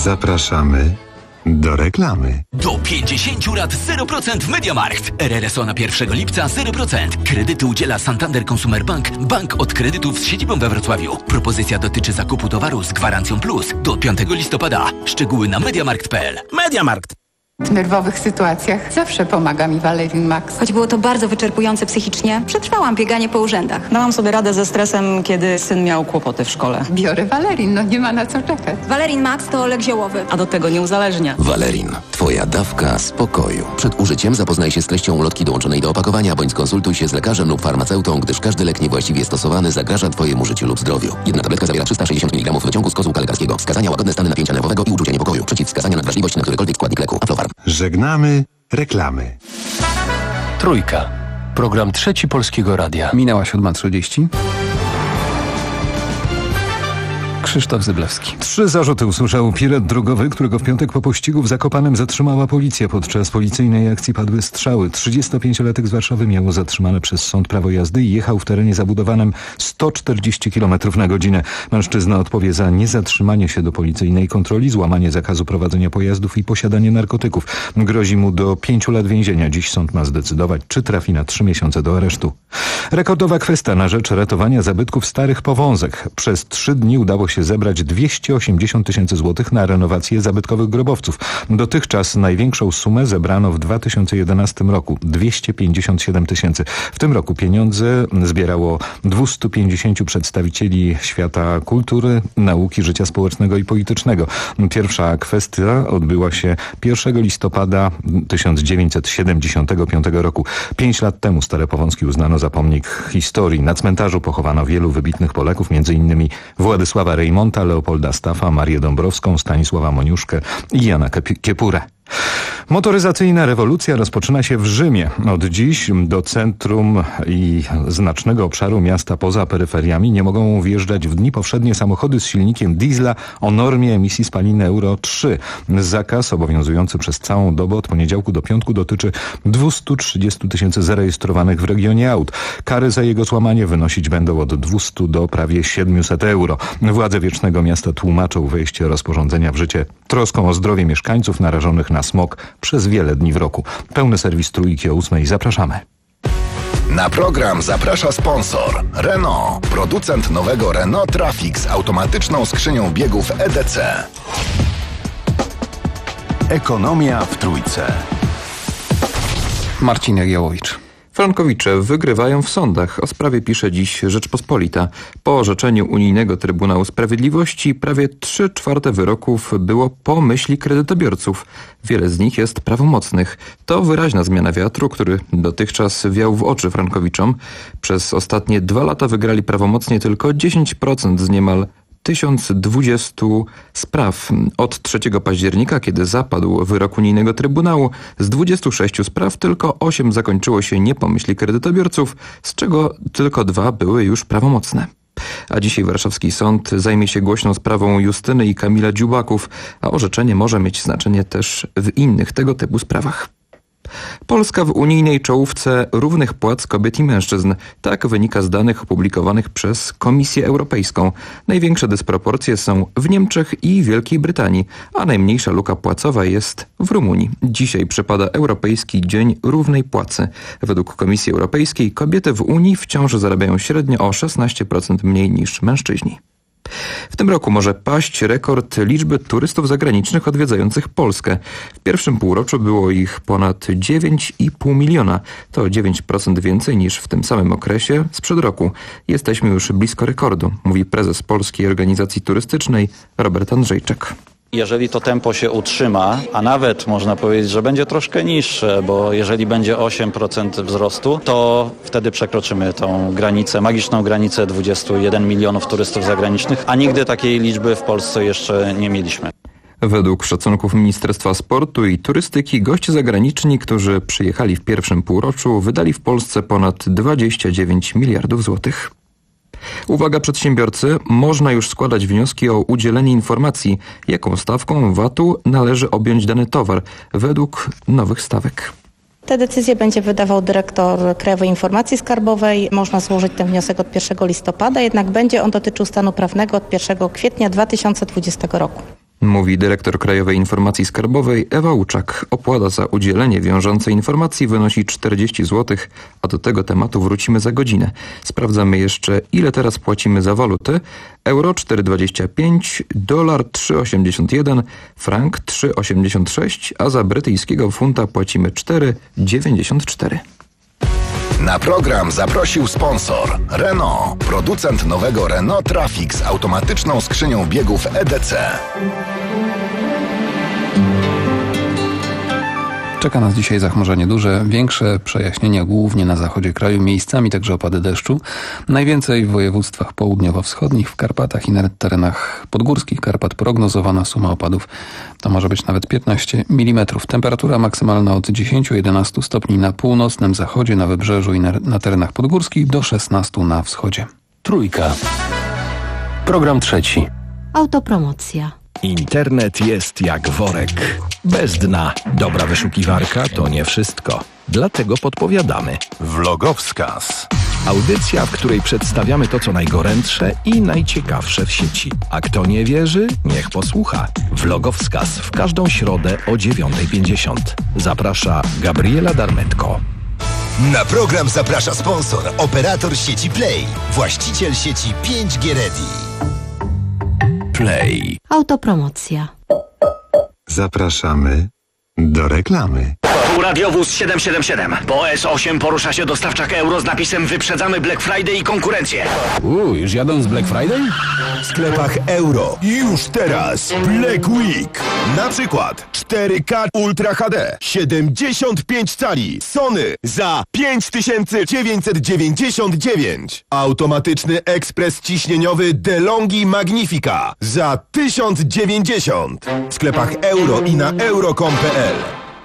Zapraszamy do reklamy. Do pięćdziesiąt lat zero procent w MediaMarkt. R R S O na pierwszego lipca zero procent. Kredyty udziela Santander Consumer Bank, bank od kredytów z siedzibą we Wrocławiu. Propozycja dotyczy zakupu towaru z gwarancją plus do piątego listopada. Szczegóły na mediamarkt kropka p l. MediaMarkt. W nerwowych sytuacjach zawsze pomaga mi Valerin Max. Choć było to bardzo wyczerpujące psychicznie, przetrwałam bieganie po urzędach. Dałam sobie radę ze stresem, kiedy syn miał kłopoty w szkole. Biorę Valerin, no nie ma na co czekać. Valerin Max to lek ziołowy. A do tego nie uzależnia. Valerin. Twoja dawka spokoju. Przed użyciem zapoznaj się z treścią ulotki dołączonej do opakowania, bądź skonsultuj się z lekarzem lub farmaceutą, gdyż każdy lek niewłaściwie stosowany zagraża Twojemu życiu lub zdrowiu. Jedna tabletka zawiera trzysta sześćdziesiąt miligramów wyciągu z kozłka lekarskiego. Wskazania: łagodne stany napięcia nerwowego i uczucia niepokoju. Przeciwwskazania: nadwrażliwość na którykolwiek składnik leku. Aflofarm. Żegnamy reklamy. Trójka. Program Trzeci Polskiego Radia. Minęła siódma trzydzieści. Krzysztof Zyblewski. Trzy zarzuty usłyszał pirat drogowy, którego w piątek po pościgu w Zakopanem zatrzymała policja. Podczas policyjnej akcji padły strzały. trzydziestopięciolatek z Warszawy miało zatrzymane przez sąd prawo jazdy i jechał w terenie zabudowanym sto czterdzieści kilometrów na godzinę. Mężczyzna odpowie za niezatrzymanie się do policyjnej kontroli, złamanie zakazu prowadzenia pojazdów i posiadanie narkotyków. Grozi mu do pięciu lat więzienia. Dziś sąd ma zdecydować, czy trafi na trzy miesiące do aresztu. Rekordowa kwesta na rzecz ratowania zabytków starych powązek. Przez trzy dni udało się zebrać dwieście osiemdziesiąt tysięcy złotych na renowację zabytkowych grobowców. Dotychczas największą sumę zebrano w dwa tysiące jedenastym roku. dwieście pięćdziesiąt siedem tysięcy. W tym roku pieniądze zbierało dwieście pięćdziesięciu przedstawicieli świata kultury, nauki, życia społecznego i politycznego. Pierwsza kwestia odbyła się pierwszego listopada tysiąc dziewięćset siedemdziesiątego piątego roku. Pięć lat temu Stare Powązki uznano za pomnik historii. Na cmentarzu pochowano wielu wybitnych Polaków, między innymi Władysława Rejmonta, Leopolda Staffa, Marię Dąbrowską, Stanisława Moniuszkę i Jana Kiepurę. Motoryzacyjna rewolucja rozpoczyna się w Rzymie. Od dziś do centrum i znacznego obszaru miasta poza peryferiami nie mogą wjeżdżać w dni powszednie samochody z silnikiem diesla o normie emisji spaliny Euro trzy. Zakaz obowiązujący przez całą dobę od poniedziałku do piątku dotyczy dwieście trzydzieści tysięcy zarejestrowanych w regionie aut. Kary za jego złamanie wynosić będą od dwustu do prawie siedmiuset euro. Władze Wiecznego Miasta tłumaczą wejście rozporządzenia w życie troską o zdrowie mieszkańców narażonych na smog przez wiele dni w roku. Pełny serwis Trójki o ósmej. Zapraszamy. Na program zaprasza sponsor Renault, producent nowego Renault Trafic z automatyczną skrzynią biegów E D C. Ekonomia w Trójce. Marcin Jagiełowicz. Frankowicze wygrywają w sądach. O sprawie pisze dziś Rzeczpospolita. Po orzeczeniu Unijnego Trybunału Sprawiedliwości prawie trzy czwarte wyroków było po myśli kredytobiorców. Wiele z nich jest prawomocnych. To wyraźna zmiana wiatru, który dotychczas wiał w oczy Frankowiczom. Przez ostatnie dwa lata wygrali prawomocnie tylko dziesięć procent z niemal tysiąc dwadzieścia spraw. Od trzeciego października, kiedy zapadł wyrok Unijnego Trybunału, z dwudziestu sześciu spraw tylko osiem zakończyło się nie po myśli kredytobiorców, z czego tylko dwa były już prawomocne. A dzisiaj warszawski sąd zajmie się głośną sprawą Justyny i Kamila Dziubaków, a orzeczenie może mieć znaczenie też w innych tego typu sprawach. Polska w unijnej czołówce równych płac kobiet i mężczyzn. Tak wynika z danych opublikowanych przez Komisję Europejską. Największe dysproporcje są w Niemczech i Wielkiej Brytanii, a najmniejsza luka płacowa jest w Rumunii. Dzisiaj przypada Europejski Dzień Równej Płacy. Według Komisji Europejskiej kobiety w Unii wciąż zarabiają średnio o szesnaście procent mniej niż mężczyźni. W tym roku może paść rekord liczby turystów zagranicznych odwiedzających Polskę. W pierwszym półroczu było ich ponad dziewięć i pół miliona. To dziewięć procent więcej niż w tym samym okresie sprzed roku. Jesteśmy już blisko rekordu, mówi prezes Polskiej Organizacji Turystycznej Robert Andrzejczak. Jeżeli to tempo się utrzyma, a nawet można powiedzieć, że będzie troszkę niższe, bo jeżeli będzie osiem procent wzrostu, to wtedy przekroczymy tą granicę, magiczną granicę dwudziestu jeden milionów turystów zagranicznych, a nigdy takiej liczby w Polsce jeszcze nie mieliśmy. Według szacunków Ministerstwa Sportu i Turystyki goście zagraniczni, którzy przyjechali w pierwszym półroczu, wydali w Polsce ponad dwadzieścia dziewięć miliardów złotych. Uwaga przedsiębiorcy, można już składać wnioski o udzielenie informacji, jaką stawką V A T-u należy objąć dany towar według nowych stawek. Te decyzje będzie wydawał dyrektor Krajowej Informacji Skarbowej. Można złożyć ten wniosek od pierwszego listopada, jednak będzie on dotyczył stanu prawnego od pierwszego kwietnia dwa tysiące dwudziestego roku. Mówi dyrektor Krajowej Informacji Skarbowej Ewa Łuczak. Opłata za udzielenie wiążącej informacji wynosi czterdzieści złotych, a do tego tematu wrócimy za godzinę. Sprawdzamy jeszcze, ile teraz płacimy za walutę. Euro cztery dwadzieścia pięć, dolar trzy osiemdziesiąt jeden, frank trzy osiemdziesiąt sześć, a za brytyjskiego funta płacimy cztery dziewięćdziesiąt cztery. Na program zaprosił sponsor Renault, producent nowego Renault Traffic z automatyczną skrzynią biegów E D C. Czeka nas dzisiaj zachmurzenie duże, większe przejaśnienia głównie na zachodzie kraju, miejscami także opady deszczu. Najwięcej w województwach południowo-wschodnich, w Karpatach i na terenach podgórskich Karpat prognozowana suma opadów to może być nawet piętnaście milimetrów. Temperatura maksymalna od dziesięć do jedenastu stopni na północnym zachodzie, na wybrzeżu i na, na terenach podgórskich do szesnastu na wschodzie. Trójka. Program trzeci. Autopromocja. Internet jest jak worek. Bez dna. Dobra wyszukiwarka to nie wszystko. Dlatego podpowiadamy. Vlogowskaz. Audycja, w której przedstawiamy to, co najgorętsze i najciekawsze w sieci. A kto nie wierzy, niech posłucha. Vlogowskaz w każdą środę o dziewiąta pięćdziesiąt. Zaprasza Gabriela Darmetko. Na program zaprasza sponsor, operator sieci Play, właściciel sieci pięć G Ready. Play. Autopromocja. Zapraszamy do reklamy. Tu radiowóz siedem siedem siedem. Po S osiem porusza się dostawczak euro z napisem wyprzedzamy Black Friday i konkurencję. Uuu, już jadą z Black Friday? W sklepach euro. Już teraz Black Week. Na przykład cztery K Ultra H D siedemdziesiąt pięć cali Sony za pięć tysięcy dziewięćset dziewięćdziesiąt dziewięć. Automatyczny ekspres ciśnieniowy DeLonghi Magnifica za tysiąc dziewięćdziesiąt. W sklepach euro i na euro kropka com kropka p l.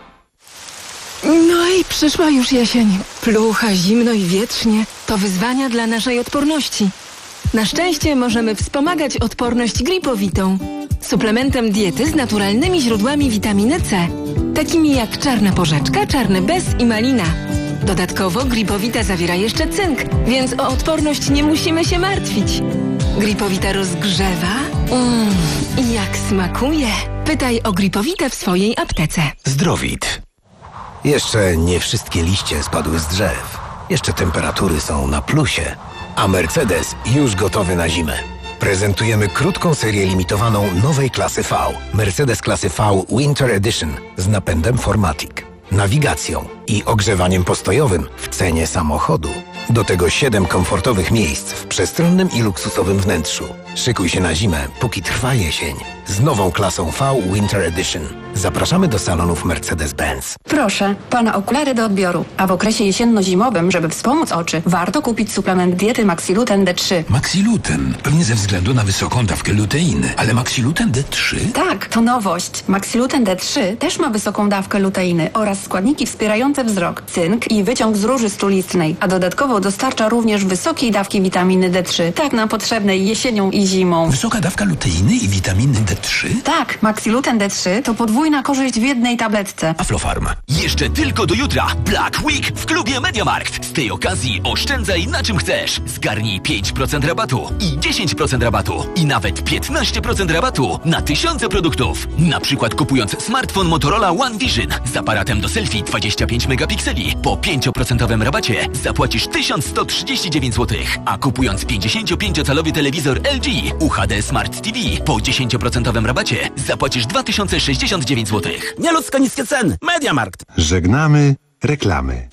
No i przyszła już jesień. Plucha, zimno i wietrznie to wyzwania dla naszej odporności. Na szczęście możemy wspomagać odporność gripowitą. Suplementem diety z naturalnymi źródłami witaminy C, takimi jak czarna porzeczka, czarny bez i malina. Dodatkowo gripowita zawiera jeszcze cynk, więc o odporność nie musimy się martwić. Gripowita rozgrzewa mm, i jak smakuje. Pytaj o gripowitę w swojej aptece. Zdrowit. Jeszcze nie wszystkie liście spadły z drzew. Jeszcze temperatury są na plusie. A Mercedes już gotowy na zimę. Prezentujemy krótką serię limitowaną nowej klasy V. Mercedes klasy V Winter Edition z napędem cztery matic, nawigacją i ogrzewaniem postojowym w cenie samochodu. Do tego siedem komfortowych miejsc w przestronnym i luksusowym wnętrzu. Szykuj się na zimę, póki trwa jesień. Z nową klasą V Winter Edition. Zapraszamy do salonów Mercedes-Benz. Proszę, pana okulary do odbioru. A w okresie jesienno-zimowym, żeby wspomóc oczy, warto kupić suplement diety Maxiluten D trzy. Maxiluten? Pewnie ze względu na wysoką dawkę luteiny. Ale Maxiluten D trzy? Tak, to nowość. Maxiluten D trzy też ma wysoką dawkę luteiny oraz składniki wspierające wzrok, cynk i wyciąg z róży strulistnej, a dodatkowo dostarcza również wysokiej dawki witaminy D trzy, tak nam potrzebnej jesienią i zimą. Wysoka dawka luteiny i witaminy D trzy? Tak, Maxiluten D trzy to podwójna korzyść w jednej tabletce. Aflofarm. Jeszcze tylko do jutra. Black Week w klubie MediaMarkt. Z tej okazji oszczędzaj na czym chcesz. Zgarnij pięć procent rabatu i dziesięć procent rabatu i nawet piętnaście procent rabatu na tysiące produktów. Na przykład kupując smartfon Motorola One Vision z aparatem do selfie dwadzieścia pięć megapikseli po pięć procent rabacie zapłacisz tysiąc sto trzydzieści dziewięć złotych, a kupując pięćdziesięciopięciocalowy telewizor L G U H D Smart T V po dziesięć procent rabacie zapłacisz dwa tysiące sześćdziesiąt dziewięć złotych. Nieludzko niskie ceny. MediaMarkt. Żegnamy reklamy.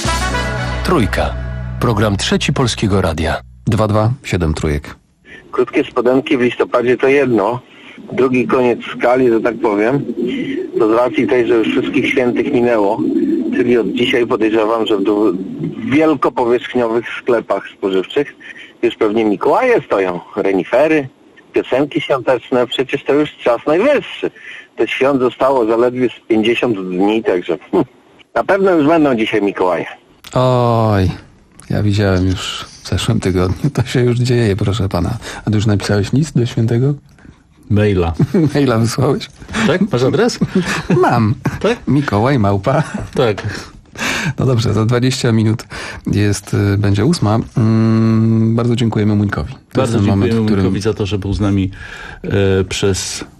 Trójka. Program trzeci Polskiego Radia. dwa dwa siedem trójek. Krótkie spodenki w listopadzie to jedno. Drugi koniec skali, że tak powiem. To z racji tej, że już wszystkich świętych minęło. Czyli od dzisiaj podejrzewam, że w wielkopowierzchniowych sklepach spożywczych już pewnie Mikołaje stoją. Renifery, piosenki świąteczne. Przecież to już czas najwyższy. Do świąt zostało zaledwie z pięćdziesiąt dni, także hm, na pewno już będą dzisiaj Mikołaje. Oj, ja widziałem już w zeszłym tygodniu. To się już dzieje, proszę pana. A ty już napisałeś list do świętego? Maila. Maila wysłałeś? Tak? Masz adres? Mam. Tak? Mikołaj Małpa. Tak. No dobrze, za dwadzieścia minut jest, będzie ósma. Mm, bardzo dziękujemy Muńkowi. To bardzo dziękujemy moment, Muńkowi którym... za to, że był z nami e, przez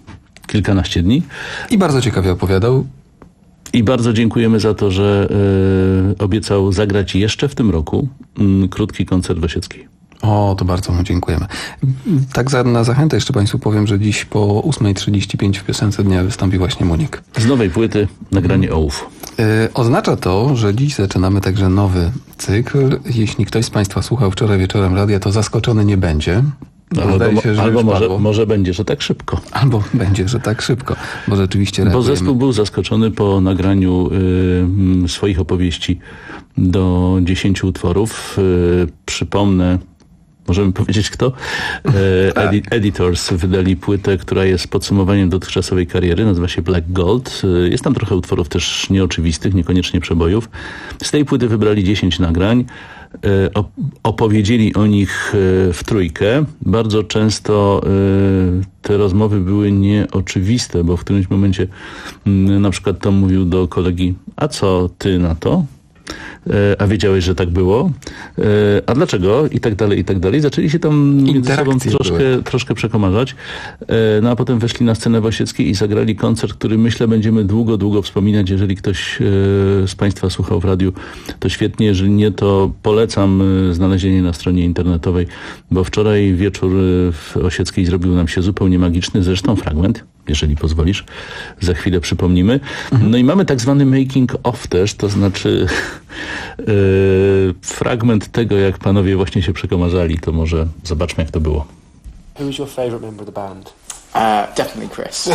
kilkanaście dni. I bardzo ciekawie opowiadał. I bardzo dziękujemy za to, że y, obiecał zagrać jeszcze w tym roku y, krótki koncert w Osieckiej. O, to bardzo mu dziękujemy. Tak za, na zachętę jeszcze Państwu powiem, że dziś po ósma trzydzieści pięć w piosence dnia wystąpi właśnie Muniek. Z nowej płyty nagranie ołów. Yy, oznacza to, że dziś zaczynamy także nowy cykl. Jeśli ktoś z Państwa słuchał wczoraj wieczorem radia, to zaskoczony nie będzie. Albo, się, albo może, może będzie, że tak szybko. Albo będzie, że tak szybko, bo rzeczywiście reagujemy. Bo zespół był zaskoczony po nagraniu y, swoich opowieści do dziesięciu utworów. Y, przypomnę, możemy powiedzieć kto? E, edi- Editors wydali płytę, która jest podsumowaniem dotychczasowej kariery, nazywa się Black Gold. E, jest tam trochę utworów też nieoczywistych, niekoniecznie przebojów. Z tej płyty wybrali dziesięć nagrań. E, op- opowiedzieli o nich e, w trójkę. Bardzo często e, te rozmowy były nieoczywiste, bo w którymś momencie m, na przykład Tom mówił do kolegi, a co ty na to? A wiedziałeś, że tak było? A dlaczego? I tak dalej, i tak dalej. Zaczęli się tam między sobą troszkę, troszkę przekomarzać. No a potem weszli na scenę w Osieckiej i zagrali koncert, który myślę będziemy długo, długo wspominać. Jeżeli ktoś z Państwa słuchał w radiu, to świetnie. Jeżeli nie, to polecam znalezienie na stronie internetowej, bo wczoraj wieczór w Osieckiej zrobił nam się zupełnie magiczny. Zresztą fragment, jeżeli pozwolisz, za chwilę przypomnimy. No i mamy tak zwany making of też, to znaczy yy, fragment tego, jak panowie właśnie się przekomarzali. To może zobaczmy, jak to było. Who is your favourite member of the band? Uh, definitely Chris.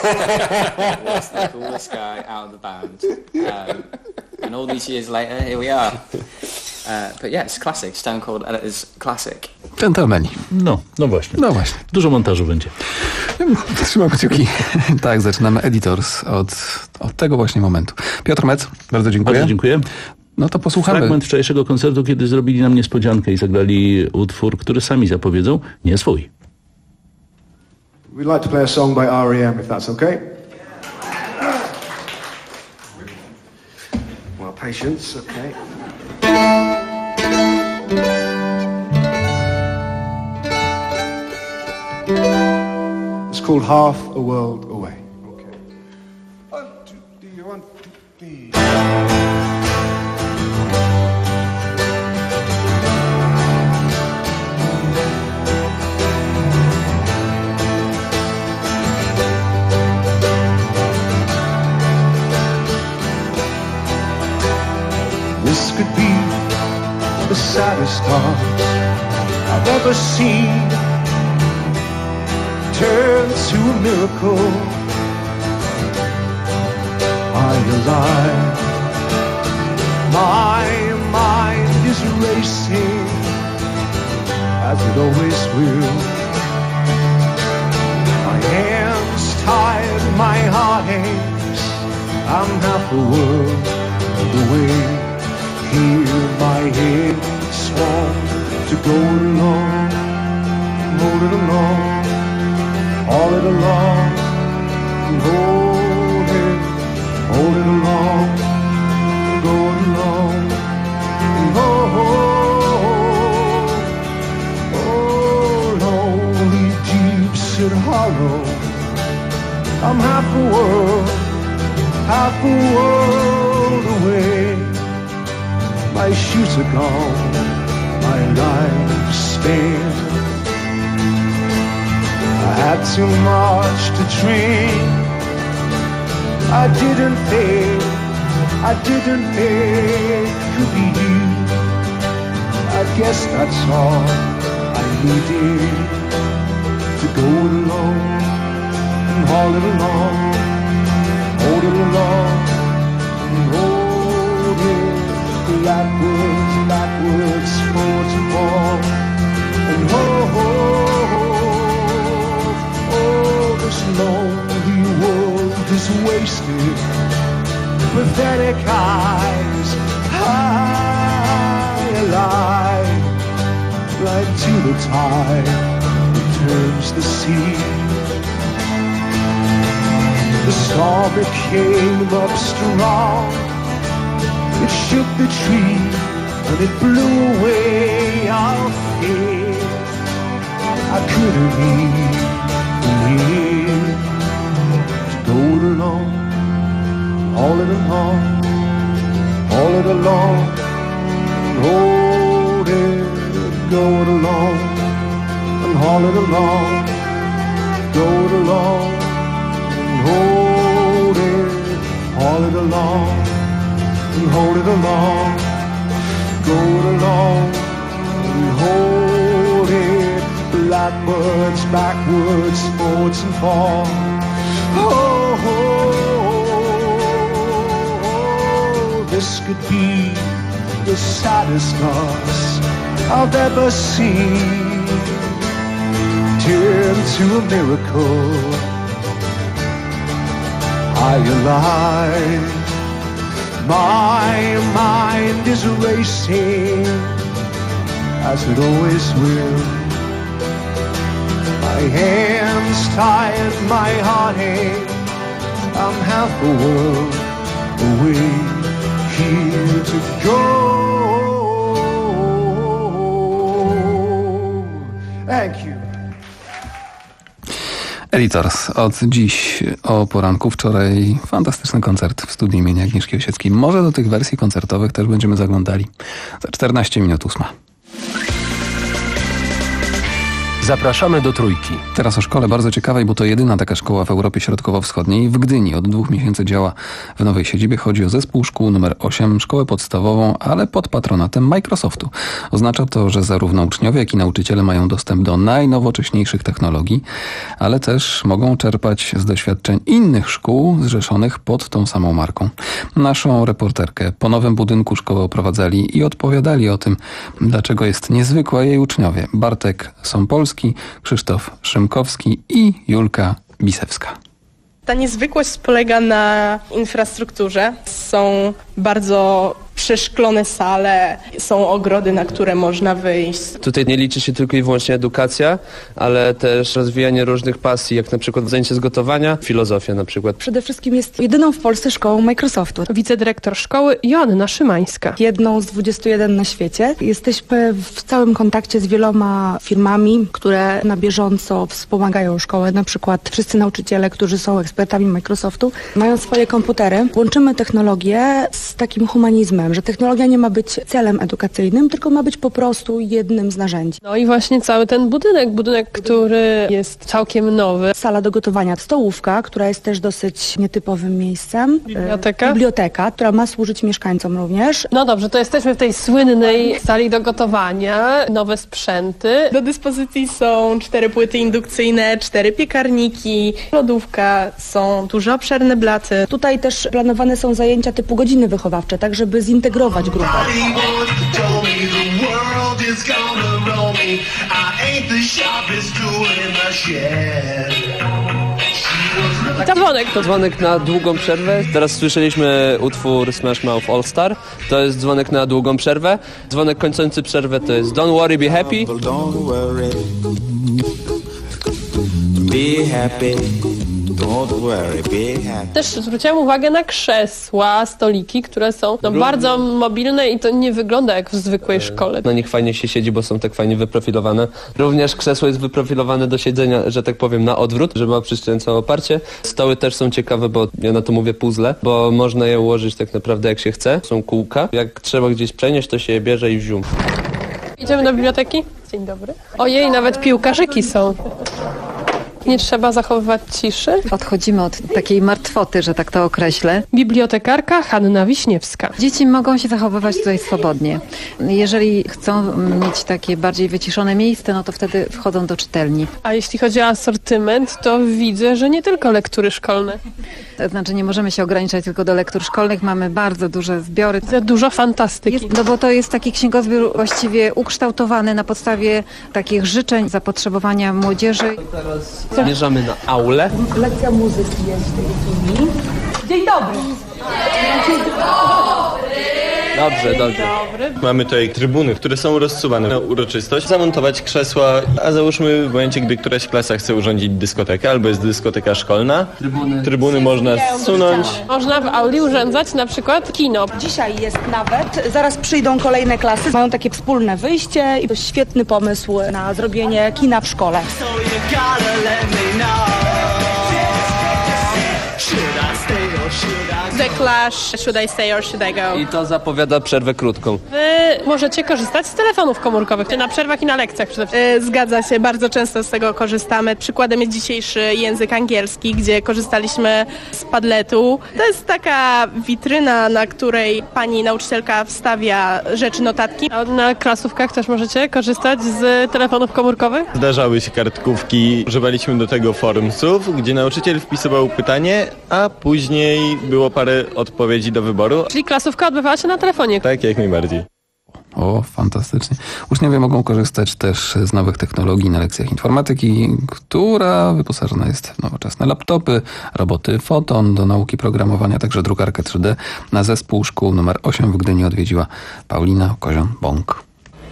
He's the coolest guy out of the band. Um, and all these years later, here we are. Uh, but yeah, it's classic. Stone Cold Editors classic. Gentlemani. No, no właśnie. No właśnie. Dużo montażu będzie. Trzymam kciuki. Tak, zaczynamy Editors od, od tego właśnie momentu. Piotr Mec, bardzo dziękuję. Bardzo dziękuję. No to posłuchamy. Fragment wczorajszego koncertu, kiedy zrobili nam niespodziankę i zagrali utwór, który sami zapowiedzą, nie swój. We'd like to play a song by R E M, if that's okay. Well, patience, okay. It's called Half a World Away. Okay. One, two, three, one, two, three. This could be the saddest part I've ever seen turn to a miracle. Are you alive? My mind is racing as it always will. My hands tired, my heart aches. I'm half a world away. Here my head swung to go along, hold it along, all it along, hold it, hold it along, go it along, hold, oh, lonely deep sit hollow. I'm half a world, half a world away. My shoes are gone, my life span. I had too much to drink. I didn't think, I didn't think it could be you. I guess that's all I needed to go it alone and haul it along, hold it along and hold it. Backwards, backwards, forwards and forwards, and oh, oh, oh, this lonely world is wasted. Pathetic eyes, high alive, blind to the tide that turns the sea. The storm it came up strong. It shook the tree and it blew away our fear. I couldn't even live it along, haul it along, hold it, go it along, and haul it along, go it along, and hold it, haul it along, and hold it along, go it along, and hold it, blackbirds, backwards, forwards and far. Oh, oh, this could be the saddest dance I've ever seen. Turn to a miracle. I alive. My mind is racing, as it always will. My hands tired, my heart ache. I'm half the world away, here to go. Thank you. Editors. Od dziś o poranku, wczoraj fantastyczny koncert w studiu imienia Agnieszki Osieckiej. Może do tych wersji koncertowych też będziemy zaglądali. Za czternaście minut ósma. Zapraszamy do Trójki. Teraz o szkole bardzo ciekawej, bo to jedyna taka szkoła w Europie Środkowo-Wschodniej. W Gdyni od dwóch miesięcy działa w nowej siedzibie. Chodzi o zespół szkół numer osiem, szkołę podstawową, ale pod patronatem Microsoftu. Oznacza to, że zarówno uczniowie, jak i nauczyciele mają dostęp do najnowocześniejszych technologii, ale też mogą czerpać z doświadczeń innych szkół zrzeszonych pod tą samą marką. Naszą reporterkę po nowym budynku szkołę oprowadzali i odpowiadali o tym, dlaczego jest niezwykła jej uczniowie. Bartek Sąpolski, Krzysztof Szymkowski i Julka Bisewska. Ta niezwykłość polega na infrastrukturze. Są bardzo przeszklone sale, są ogrody, na które można wyjść. Tutaj nie liczy się tylko i wyłącznie edukacja, ale też rozwijanie różnych pasji, jak na przykład zajęcie z gotowania, filozofia na przykład. Przede wszystkim jest jedyną w Polsce szkołą Microsoftu. Wicedyrektor szkoły Joanna Szymańska. Jedną z dwudziestu jeden na świecie. Jesteśmy w stałym kontakcie z wieloma firmami, które na bieżąco wspomagają szkołę. Na przykład wszyscy nauczyciele, którzy są ekspertami Microsoftu, mają swoje komputery. Łączymy technologię z takim humanizmem, że technologia nie ma być celem edukacyjnym, tylko ma być po prostu jednym z narzędzi. No i właśnie cały ten budynek, budynek, który jest całkiem nowy. Sala do gotowania, stołówka, która jest też dosyć nietypowym miejscem. Biblioteka? Biblioteka, która ma służyć mieszkańcom również. No dobrze, to jesteśmy w tej słynnej sali do gotowania, nowe sprzęty. Do dyspozycji są cztery płyty indukcyjne, cztery piekarniki, lodówka, są duże obszerne blaty. Tutaj też planowane są zajęcia typu godziny wychowawcze, tak żeby zintegrować grupę. I to dzwonek. To dzwonek na długą przerwę. Teraz słyszeliśmy utwór Smash Mouth All Star. To jest dzwonek na długą przerwę. Dzwonek kończący przerwę to jest Don't Worry, Be Happy. Don't worry, be happy. Don't worry, be happy. Też zwróciłam uwagę na krzesła, stoliki, które są no, bardzo mobilne i to nie wygląda jak w zwykłej szkole. Na nich fajnie się siedzi, bo są tak fajnie wyprofilowane. Również krzesło jest wyprofilowane do siedzenia, że tak powiem, na odwrót, żeby ma przystręcone oparcie. Stoły też są ciekawe, bo ja na to mówię puzzle, bo można je ułożyć tak naprawdę jak się chce. Są kółka. Jak trzeba gdzieś przenieść, to się je bierze i wzium. Idziemy do biblioteki? Dzień dobry. Ojej, nawet piłkarzyki są. Nie trzeba zachowywać ciszy. Odchodzimy od takiej martwoty, że tak to określę. Bibliotekarka Hanna Wiśniewska. Dzieci mogą się zachowywać tutaj swobodnie. Jeżeli chcą mieć takie bardziej wyciszone miejsce, no to wtedy wchodzą do czytelni. A jeśli chodzi o asortyment, to widzę, że nie tylko lektury szkolne. To znaczy nie możemy się ograniczać tylko do lektur szkolnych, mamy bardzo duże zbiory. Dużo fantastyki. Jest, no bo to jest taki księgozbiór właściwie ukształtowany na podstawie takich życzeń, zapotrzebowania młodzieży. Zmierzamy na aulę. Lekcja muzyki jest w tej chwili. Dzień dobry! Dzień dobry! Dobrze, dobrze. Mamy tutaj trybuny, które są rozsuwane na uroczystość. Zamontować krzesła, a załóżmy w momencie, gdy któraś klasa chce urządzić dyskotekę, albo jest dyskoteka szkolna. Trybuny, Trybuny można zsunąć. Można w auli urządzać na przykład kino. Dzisiaj jest nawet, zaraz przyjdą kolejne klasy. Mają takie wspólne wyjście i to świetny pomysł na zrobienie kina w szkole. The Clash, Should I Stay or Should I Go? I to zapowiada przerwę krótką. Wy możecie korzystać z telefonów komórkowych, czy na przerwach i na lekcjach przede wszystkim. E, Zgadza się, bardzo często z tego korzystamy. Przykładem jest dzisiejszy język angielski, gdzie korzystaliśmy z Padletu. To jest taka witryna, na której pani nauczycielka wstawia rzeczy, notatki. A na klasówkach też możecie korzystać z telefonów komórkowych? Zdarzały się kartkówki, używaliśmy do tego Formsów, gdzie nauczyciel wpisywał pytanie, a później było parę odpowiedzi do wyboru. Czyli klasówka odbywała się na telefonie? Tak, jak najbardziej. O, fantastycznie. Uczniowie mogą korzystać też z nowych technologii na lekcjach informatyki, która wyposażona jest w nowoczesne laptopy, roboty Foton do nauki programowania, także drukarkę trzy D. Na zespół szkół numer osiem w Gdyni odwiedziła Paulina Kozion-Bąk.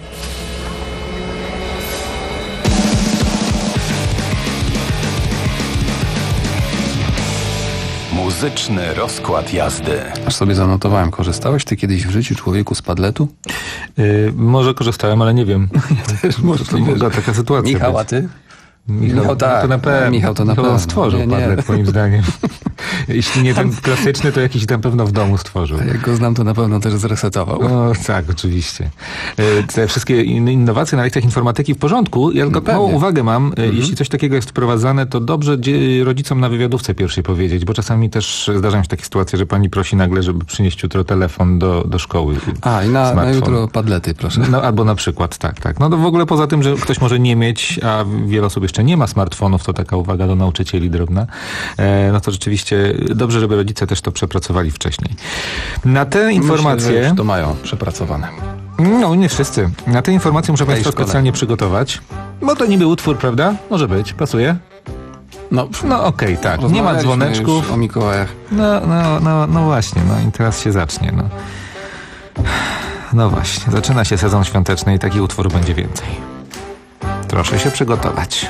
Muzyczny rozkład jazdy. Aż sobie zanotowałem. Korzystałeś ty kiedyś w życiu, człowieku, z Padletu? Yy, może korzystałem, ale nie wiem. Ja też może to mogła taka sytuacja Michał, być. a ty? Michał, Michał, tak. No to na pewno. Michał to na Michał pewno. stworzył nie, nie. Padlet, moim zdaniem. Jeśli nie ten klasyczny, to jakiś tam pewno w domu stworzył. Jak go znam, to na pewno też zresetował. No tak, oczywiście. E, Te wszystkie in- innowacje na lekcjach informatyki w porządku. Ja tylko No małą pewnie. uwagę mam. E, Mhm. Jeśli coś takiego jest wprowadzane, to dobrze dzie- rodzicom na wywiadówce pierwszej powiedzieć, bo czasami też zdarzają się takie sytuacje, że pani prosi nagle, żeby przynieść jutro telefon do, do szkoły. A, i na, na Smartfon. jutro Padlety, proszę. No albo na przykład, tak, tak. No to w ogóle poza tym, że ktoś może nie mieć, a wiele osób jeszcze nie ma smartfonów, to taka uwaga do nauczycieli drobna, e, no to rzeczywiście dobrze, żeby rodzice też to przepracowali wcześniej. Na te informacje... Myślę, że już to mają przepracowane. No, nie wszyscy. Na te informacje muszę W tej Państwa szkole. specjalnie przygotować, bo to niby utwór, prawda? Może być. Pasuje? No, no okej, okay, tak. Nie ma Rozmawialiśmy dzwoneczków. już o Mikołajach. No, no, no, no właśnie, no i teraz się zacznie, no. No właśnie, zaczyna się sezon świąteczny i taki utwór będzie więcej. Proszę się przygotować.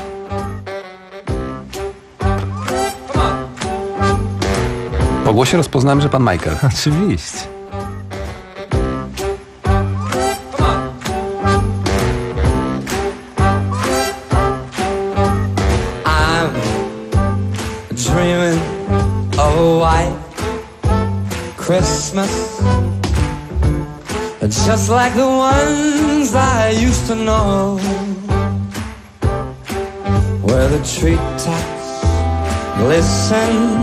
Po głosie rozpoznałem, że pan Michael. Oczywiście. I'm dreaming of a white Christmas, just like the ones I used to know, where the treetops glisten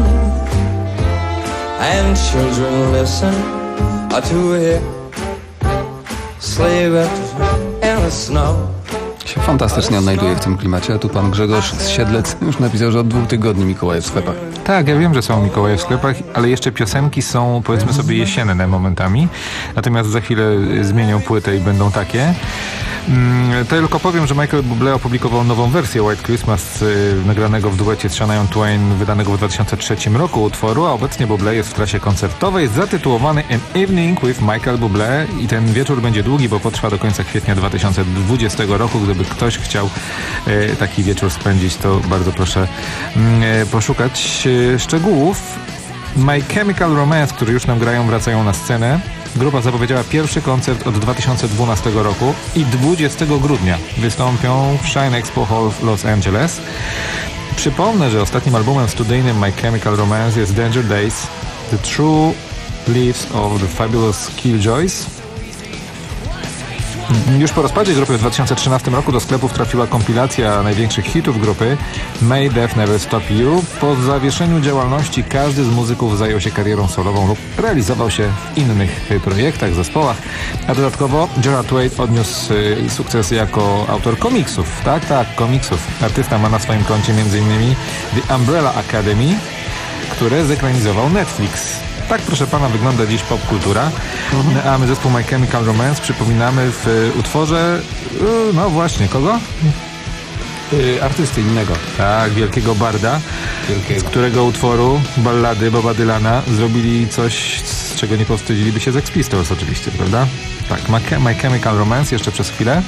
and children listen to hear sleigh bells in the snow. Się fantastycznie odnajduje w tym klimacie, a tu pan Grzegorz z Siedlec już napisał, że od dwóch tygodni Mikołaj w sklepach. Tak, ja wiem, że są Mikołaje w sklepach, ale jeszcze piosenki są, powiedzmy sobie, jesienne momentami. Natomiast za chwilę zmienią płytę i będą takie. To tylko powiem, że Michael Bublé opublikował nową wersję White Christmas, yy, nagranego w duecie z Shania Twain, wydanego w dwa tysiące trzecim roku utworu, a obecnie Bublé jest w trasie koncertowej zatytułowanej An Evening with Michael Bublé i ten wieczór będzie długi, bo potrwa do końca kwietnia dwa tysiące dwudziestego roku. Gdyby ktoś chciał yy, taki wieczór spędzić, to bardzo proszę yy, poszukać yy, szczegółów. My Chemical Romance, który już nam grają, wracają na scenę. Grupa zapowiedziała pierwszy koncert od dwa tysiące dwunastego roku i dwudziestego grudnia wystąpią w Shine Expo Hall w Los Angeles. Przypomnę, że ostatnim albumem studyjnym My Chemical Romance jest Danger Days, The True Leaves of the Fabulous Killjoys. Już po rozpadzie grupy w dwa tysiące trzynastym roku do sklepów trafiła kompilacja największych hitów grupy May Death Never Stop You. Po zawieszeniu działalności każdy z muzyków zajął się karierą solową lub realizował się w innych projektach, zespołach, a dodatkowo Gerard Way odniósł y, sukces jako autor komiksów. Tak, tak, komiksów. Artysta ma na swoim koncie m.in. The Umbrella Academy, które zekranizował Netflix. Tak, proszę pana, wygląda dziś popkultura. Mhm. A my zespół My Chemical Romance przypominamy w utworze, no właśnie, kogo? Yy, artysty innego. Tak, wielkiego barda, wielkiego. Z którego utworu ballady Boba Dylana zrobili coś, z czego nie powstydziliby się Sex Pistols oczywiście, prawda? Tak, My, Chem- My Chemical Romance jeszcze przez chwilę.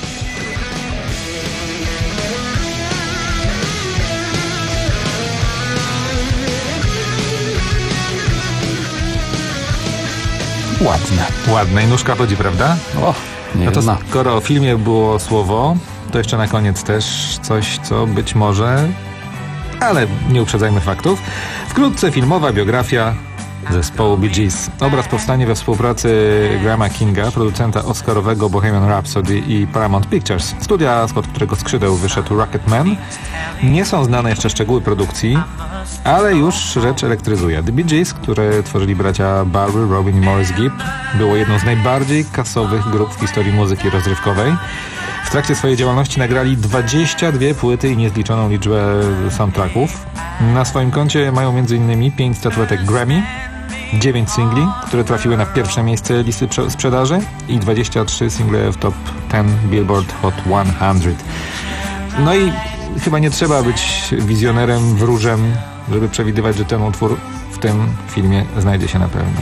Ładne. Ładne i nóżka chodzi, prawda? O, nie no to jedna. skoro o filmie było słowo, to jeszcze na koniec też coś, co być może, ale nie uprzedzajmy faktów. Wkrótce filmowa biografia zespołu Bee Gees. Obraz powstanie we współpracy Grahama Kinga, producenta oscarowego Bohemian Rhapsody i Paramount Pictures. Studia, spod którego skrzydeł wyszedł Rocketman. Nie są znane jeszcze szczegóły produkcji, ale już rzecz elektryzuje. The Bee Gees, które tworzyli bracia Barry, Robin i Maurice Gibb, było jedną z najbardziej kasowych grup w historii muzyki rozrywkowej. W trakcie swojej działalności nagrali dwadzieścia dwie płyty i niezliczoną liczbę soundtracków. Na swoim koncie mają m.in. pięć statuetek Grammy, dziewięć singli, które trafiły na pierwsze miejsce listy sprzedaży i dwadzieścia trzy single w top dziesięć Billboard Hot sto. No i chyba nie trzeba być wizjonerem, wróżem, żeby przewidywać, że ten utwór w tym filmie znajdzie się na pewno.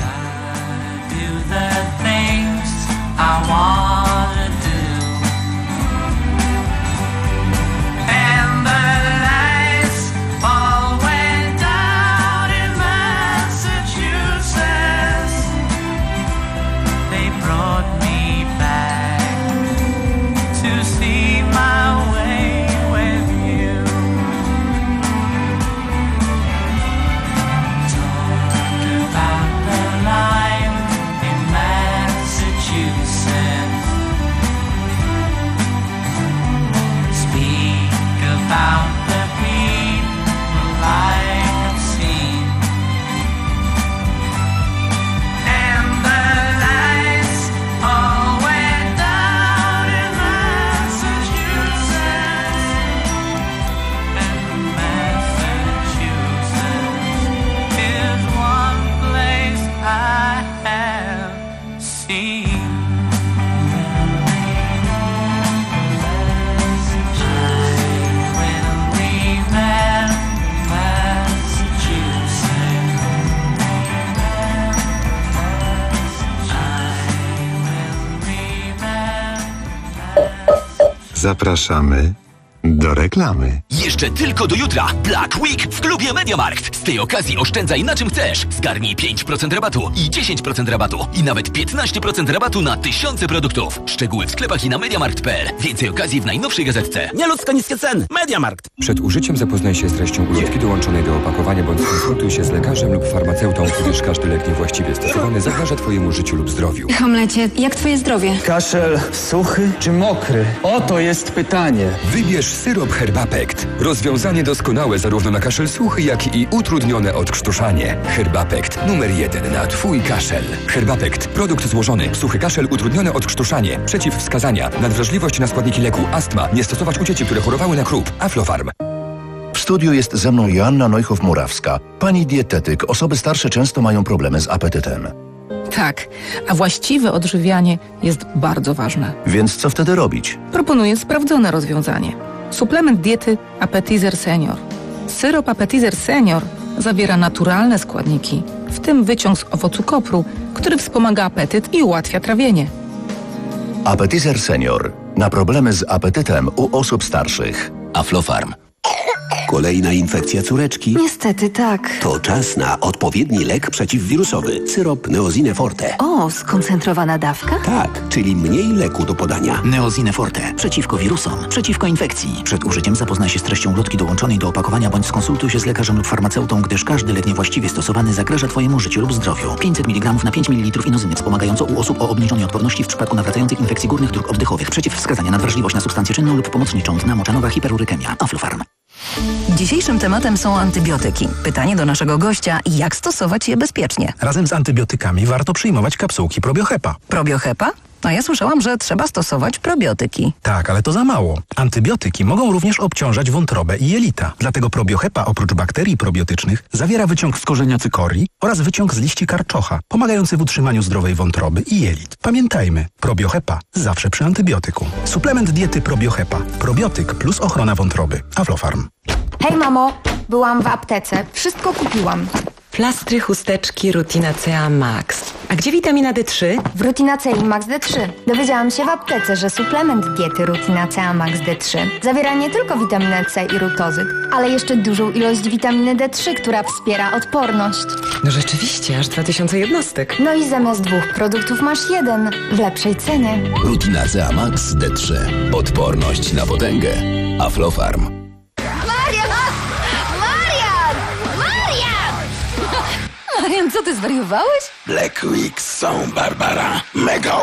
Zapraszamy do reklamy. Jeszcze tylko do jutra Black Week w klubie MediaMarkt. Z tej okazji oszczędzaj na czym chcesz. Zgarnij pięć procent rabatu i dziesięć procent rabatu i nawet piętnaście procent rabatu na tysiące produktów. Szczegóły w sklepach i na mediamarkt kropka p l. Więcej okazji w najnowszej gazetce. Nieludzko niskie ceny. MediaMarkt. Przed użyciem zapoznaj się z treścią ulotki dołączonej do opakowania bądź skonsultuj się z lekarzem lub farmaceutą, gdyż każdy lek niewłaściwie stosowany zagraża Twojemu życiu lub zdrowiu. Hamlecie, jak Twoje zdrowie? Kaszel suchy czy mokry? Oto jest pytanie. Wybierz syrop Herbapekt. Rozwiązanie doskonałe zarówno na kaszel suchy, jak i utrudnione odkrztuszanie. Herbapekt numer jeden na Twój kaszel. Herbapekt. Produkt złożony. Suchy kaszel, utrudnione odkrztuszanie. Przeciwwskazania. Nadwrażliwość na składniki leku. Astma. Nie stosować u dzieci, które chorowały na krup. Aflofarm. W studiu jest ze mną Joanna Neuchow-Murawska. Pani dietetyk. Osoby starsze często mają problemy z apetytem. Tak, a właściwe odżywianie jest bardzo ważne. Więc co wtedy robić? Proponuję sprawdzone rozwiązanie. Suplement diety Appetizer Senior. Syrop Appetizer Senior zawiera naturalne składniki, w tym wyciąg z owocu kopru, który wspomaga apetyt i ułatwia trawienie. Appetizer Senior. Na problemy z apetytem u osób starszych. Aflofarm. Kolejna infekcja córeczki? Niestety tak. To czas na odpowiedni lek przeciwwirusowy. Syrop Neosine Forte. O, skoncentrowana dawka? Tak, czyli mniej leku do podania. Neosine Forte. Przeciwko wirusom, przeciwko infekcji. Przed użyciem zapoznaj się z treścią ulotki dołączonej do opakowania bądź skonsultuj się z lekarzem lub farmaceutą, gdyż każdy lek niewłaściwie stosowany zagraża Twojemu życiu lub zdrowiu. pięćset miligramów na pięć mililitrów inozyny wspomagająco u osób o obniżonej odporności w przypadku nawracających infekcji górnych dróg oddechowych. Przeciwwskazania: nadwrażliwość na substancję czynną lub pomocniczą, dna moczanowa, hiperurykemia. Aflofarm. Dzisiejszym tematem są antybiotyki. Pytanie do naszego gościa, jak stosować je bezpiecznie? Razem z antybiotykami warto przyjmować kapsułki Probiohepa. Probiohepa? A ja słyszałam, że trzeba stosować probiotyki. Tak, ale to za mało. Antybiotyki mogą również obciążać wątrobę i jelita. Dlatego Probiohepa oprócz bakterii probiotycznych zawiera wyciąg z korzenia cykorii oraz wyciąg z liści karczocha, pomagający w utrzymaniu zdrowej wątroby i jelit. Pamiętajmy, Probiohepa zawsze przy antybiotyku. Suplement diety Probiohepa. Probiotyk plus ochrona wątroby. Aflofarm. Hej mamo, byłam w aptece. Wszystko kupiłam. Plastry, chusteczki, Rutina C A Max. A gdzie witamina D trzy? W Rutina C I Max D trzy. Dowiedziałam się w aptece, że suplement diety Rutina C A Max D trzy zawiera nie tylko witaminę C i rutozyk, ale jeszcze dużą ilość witaminy D trzy, która wspiera odporność. No rzeczywiście, aż dwa tysiące jednostek. No i zamiast dwóch produktów masz jeden w lepszej cenie. Rutina C A Max D trzy. Odporność na potęgę. Aflofarm. Marian! Marian! Marian! Marian, co ty zwariowałeś? Black Weeks są, Barbara. Mega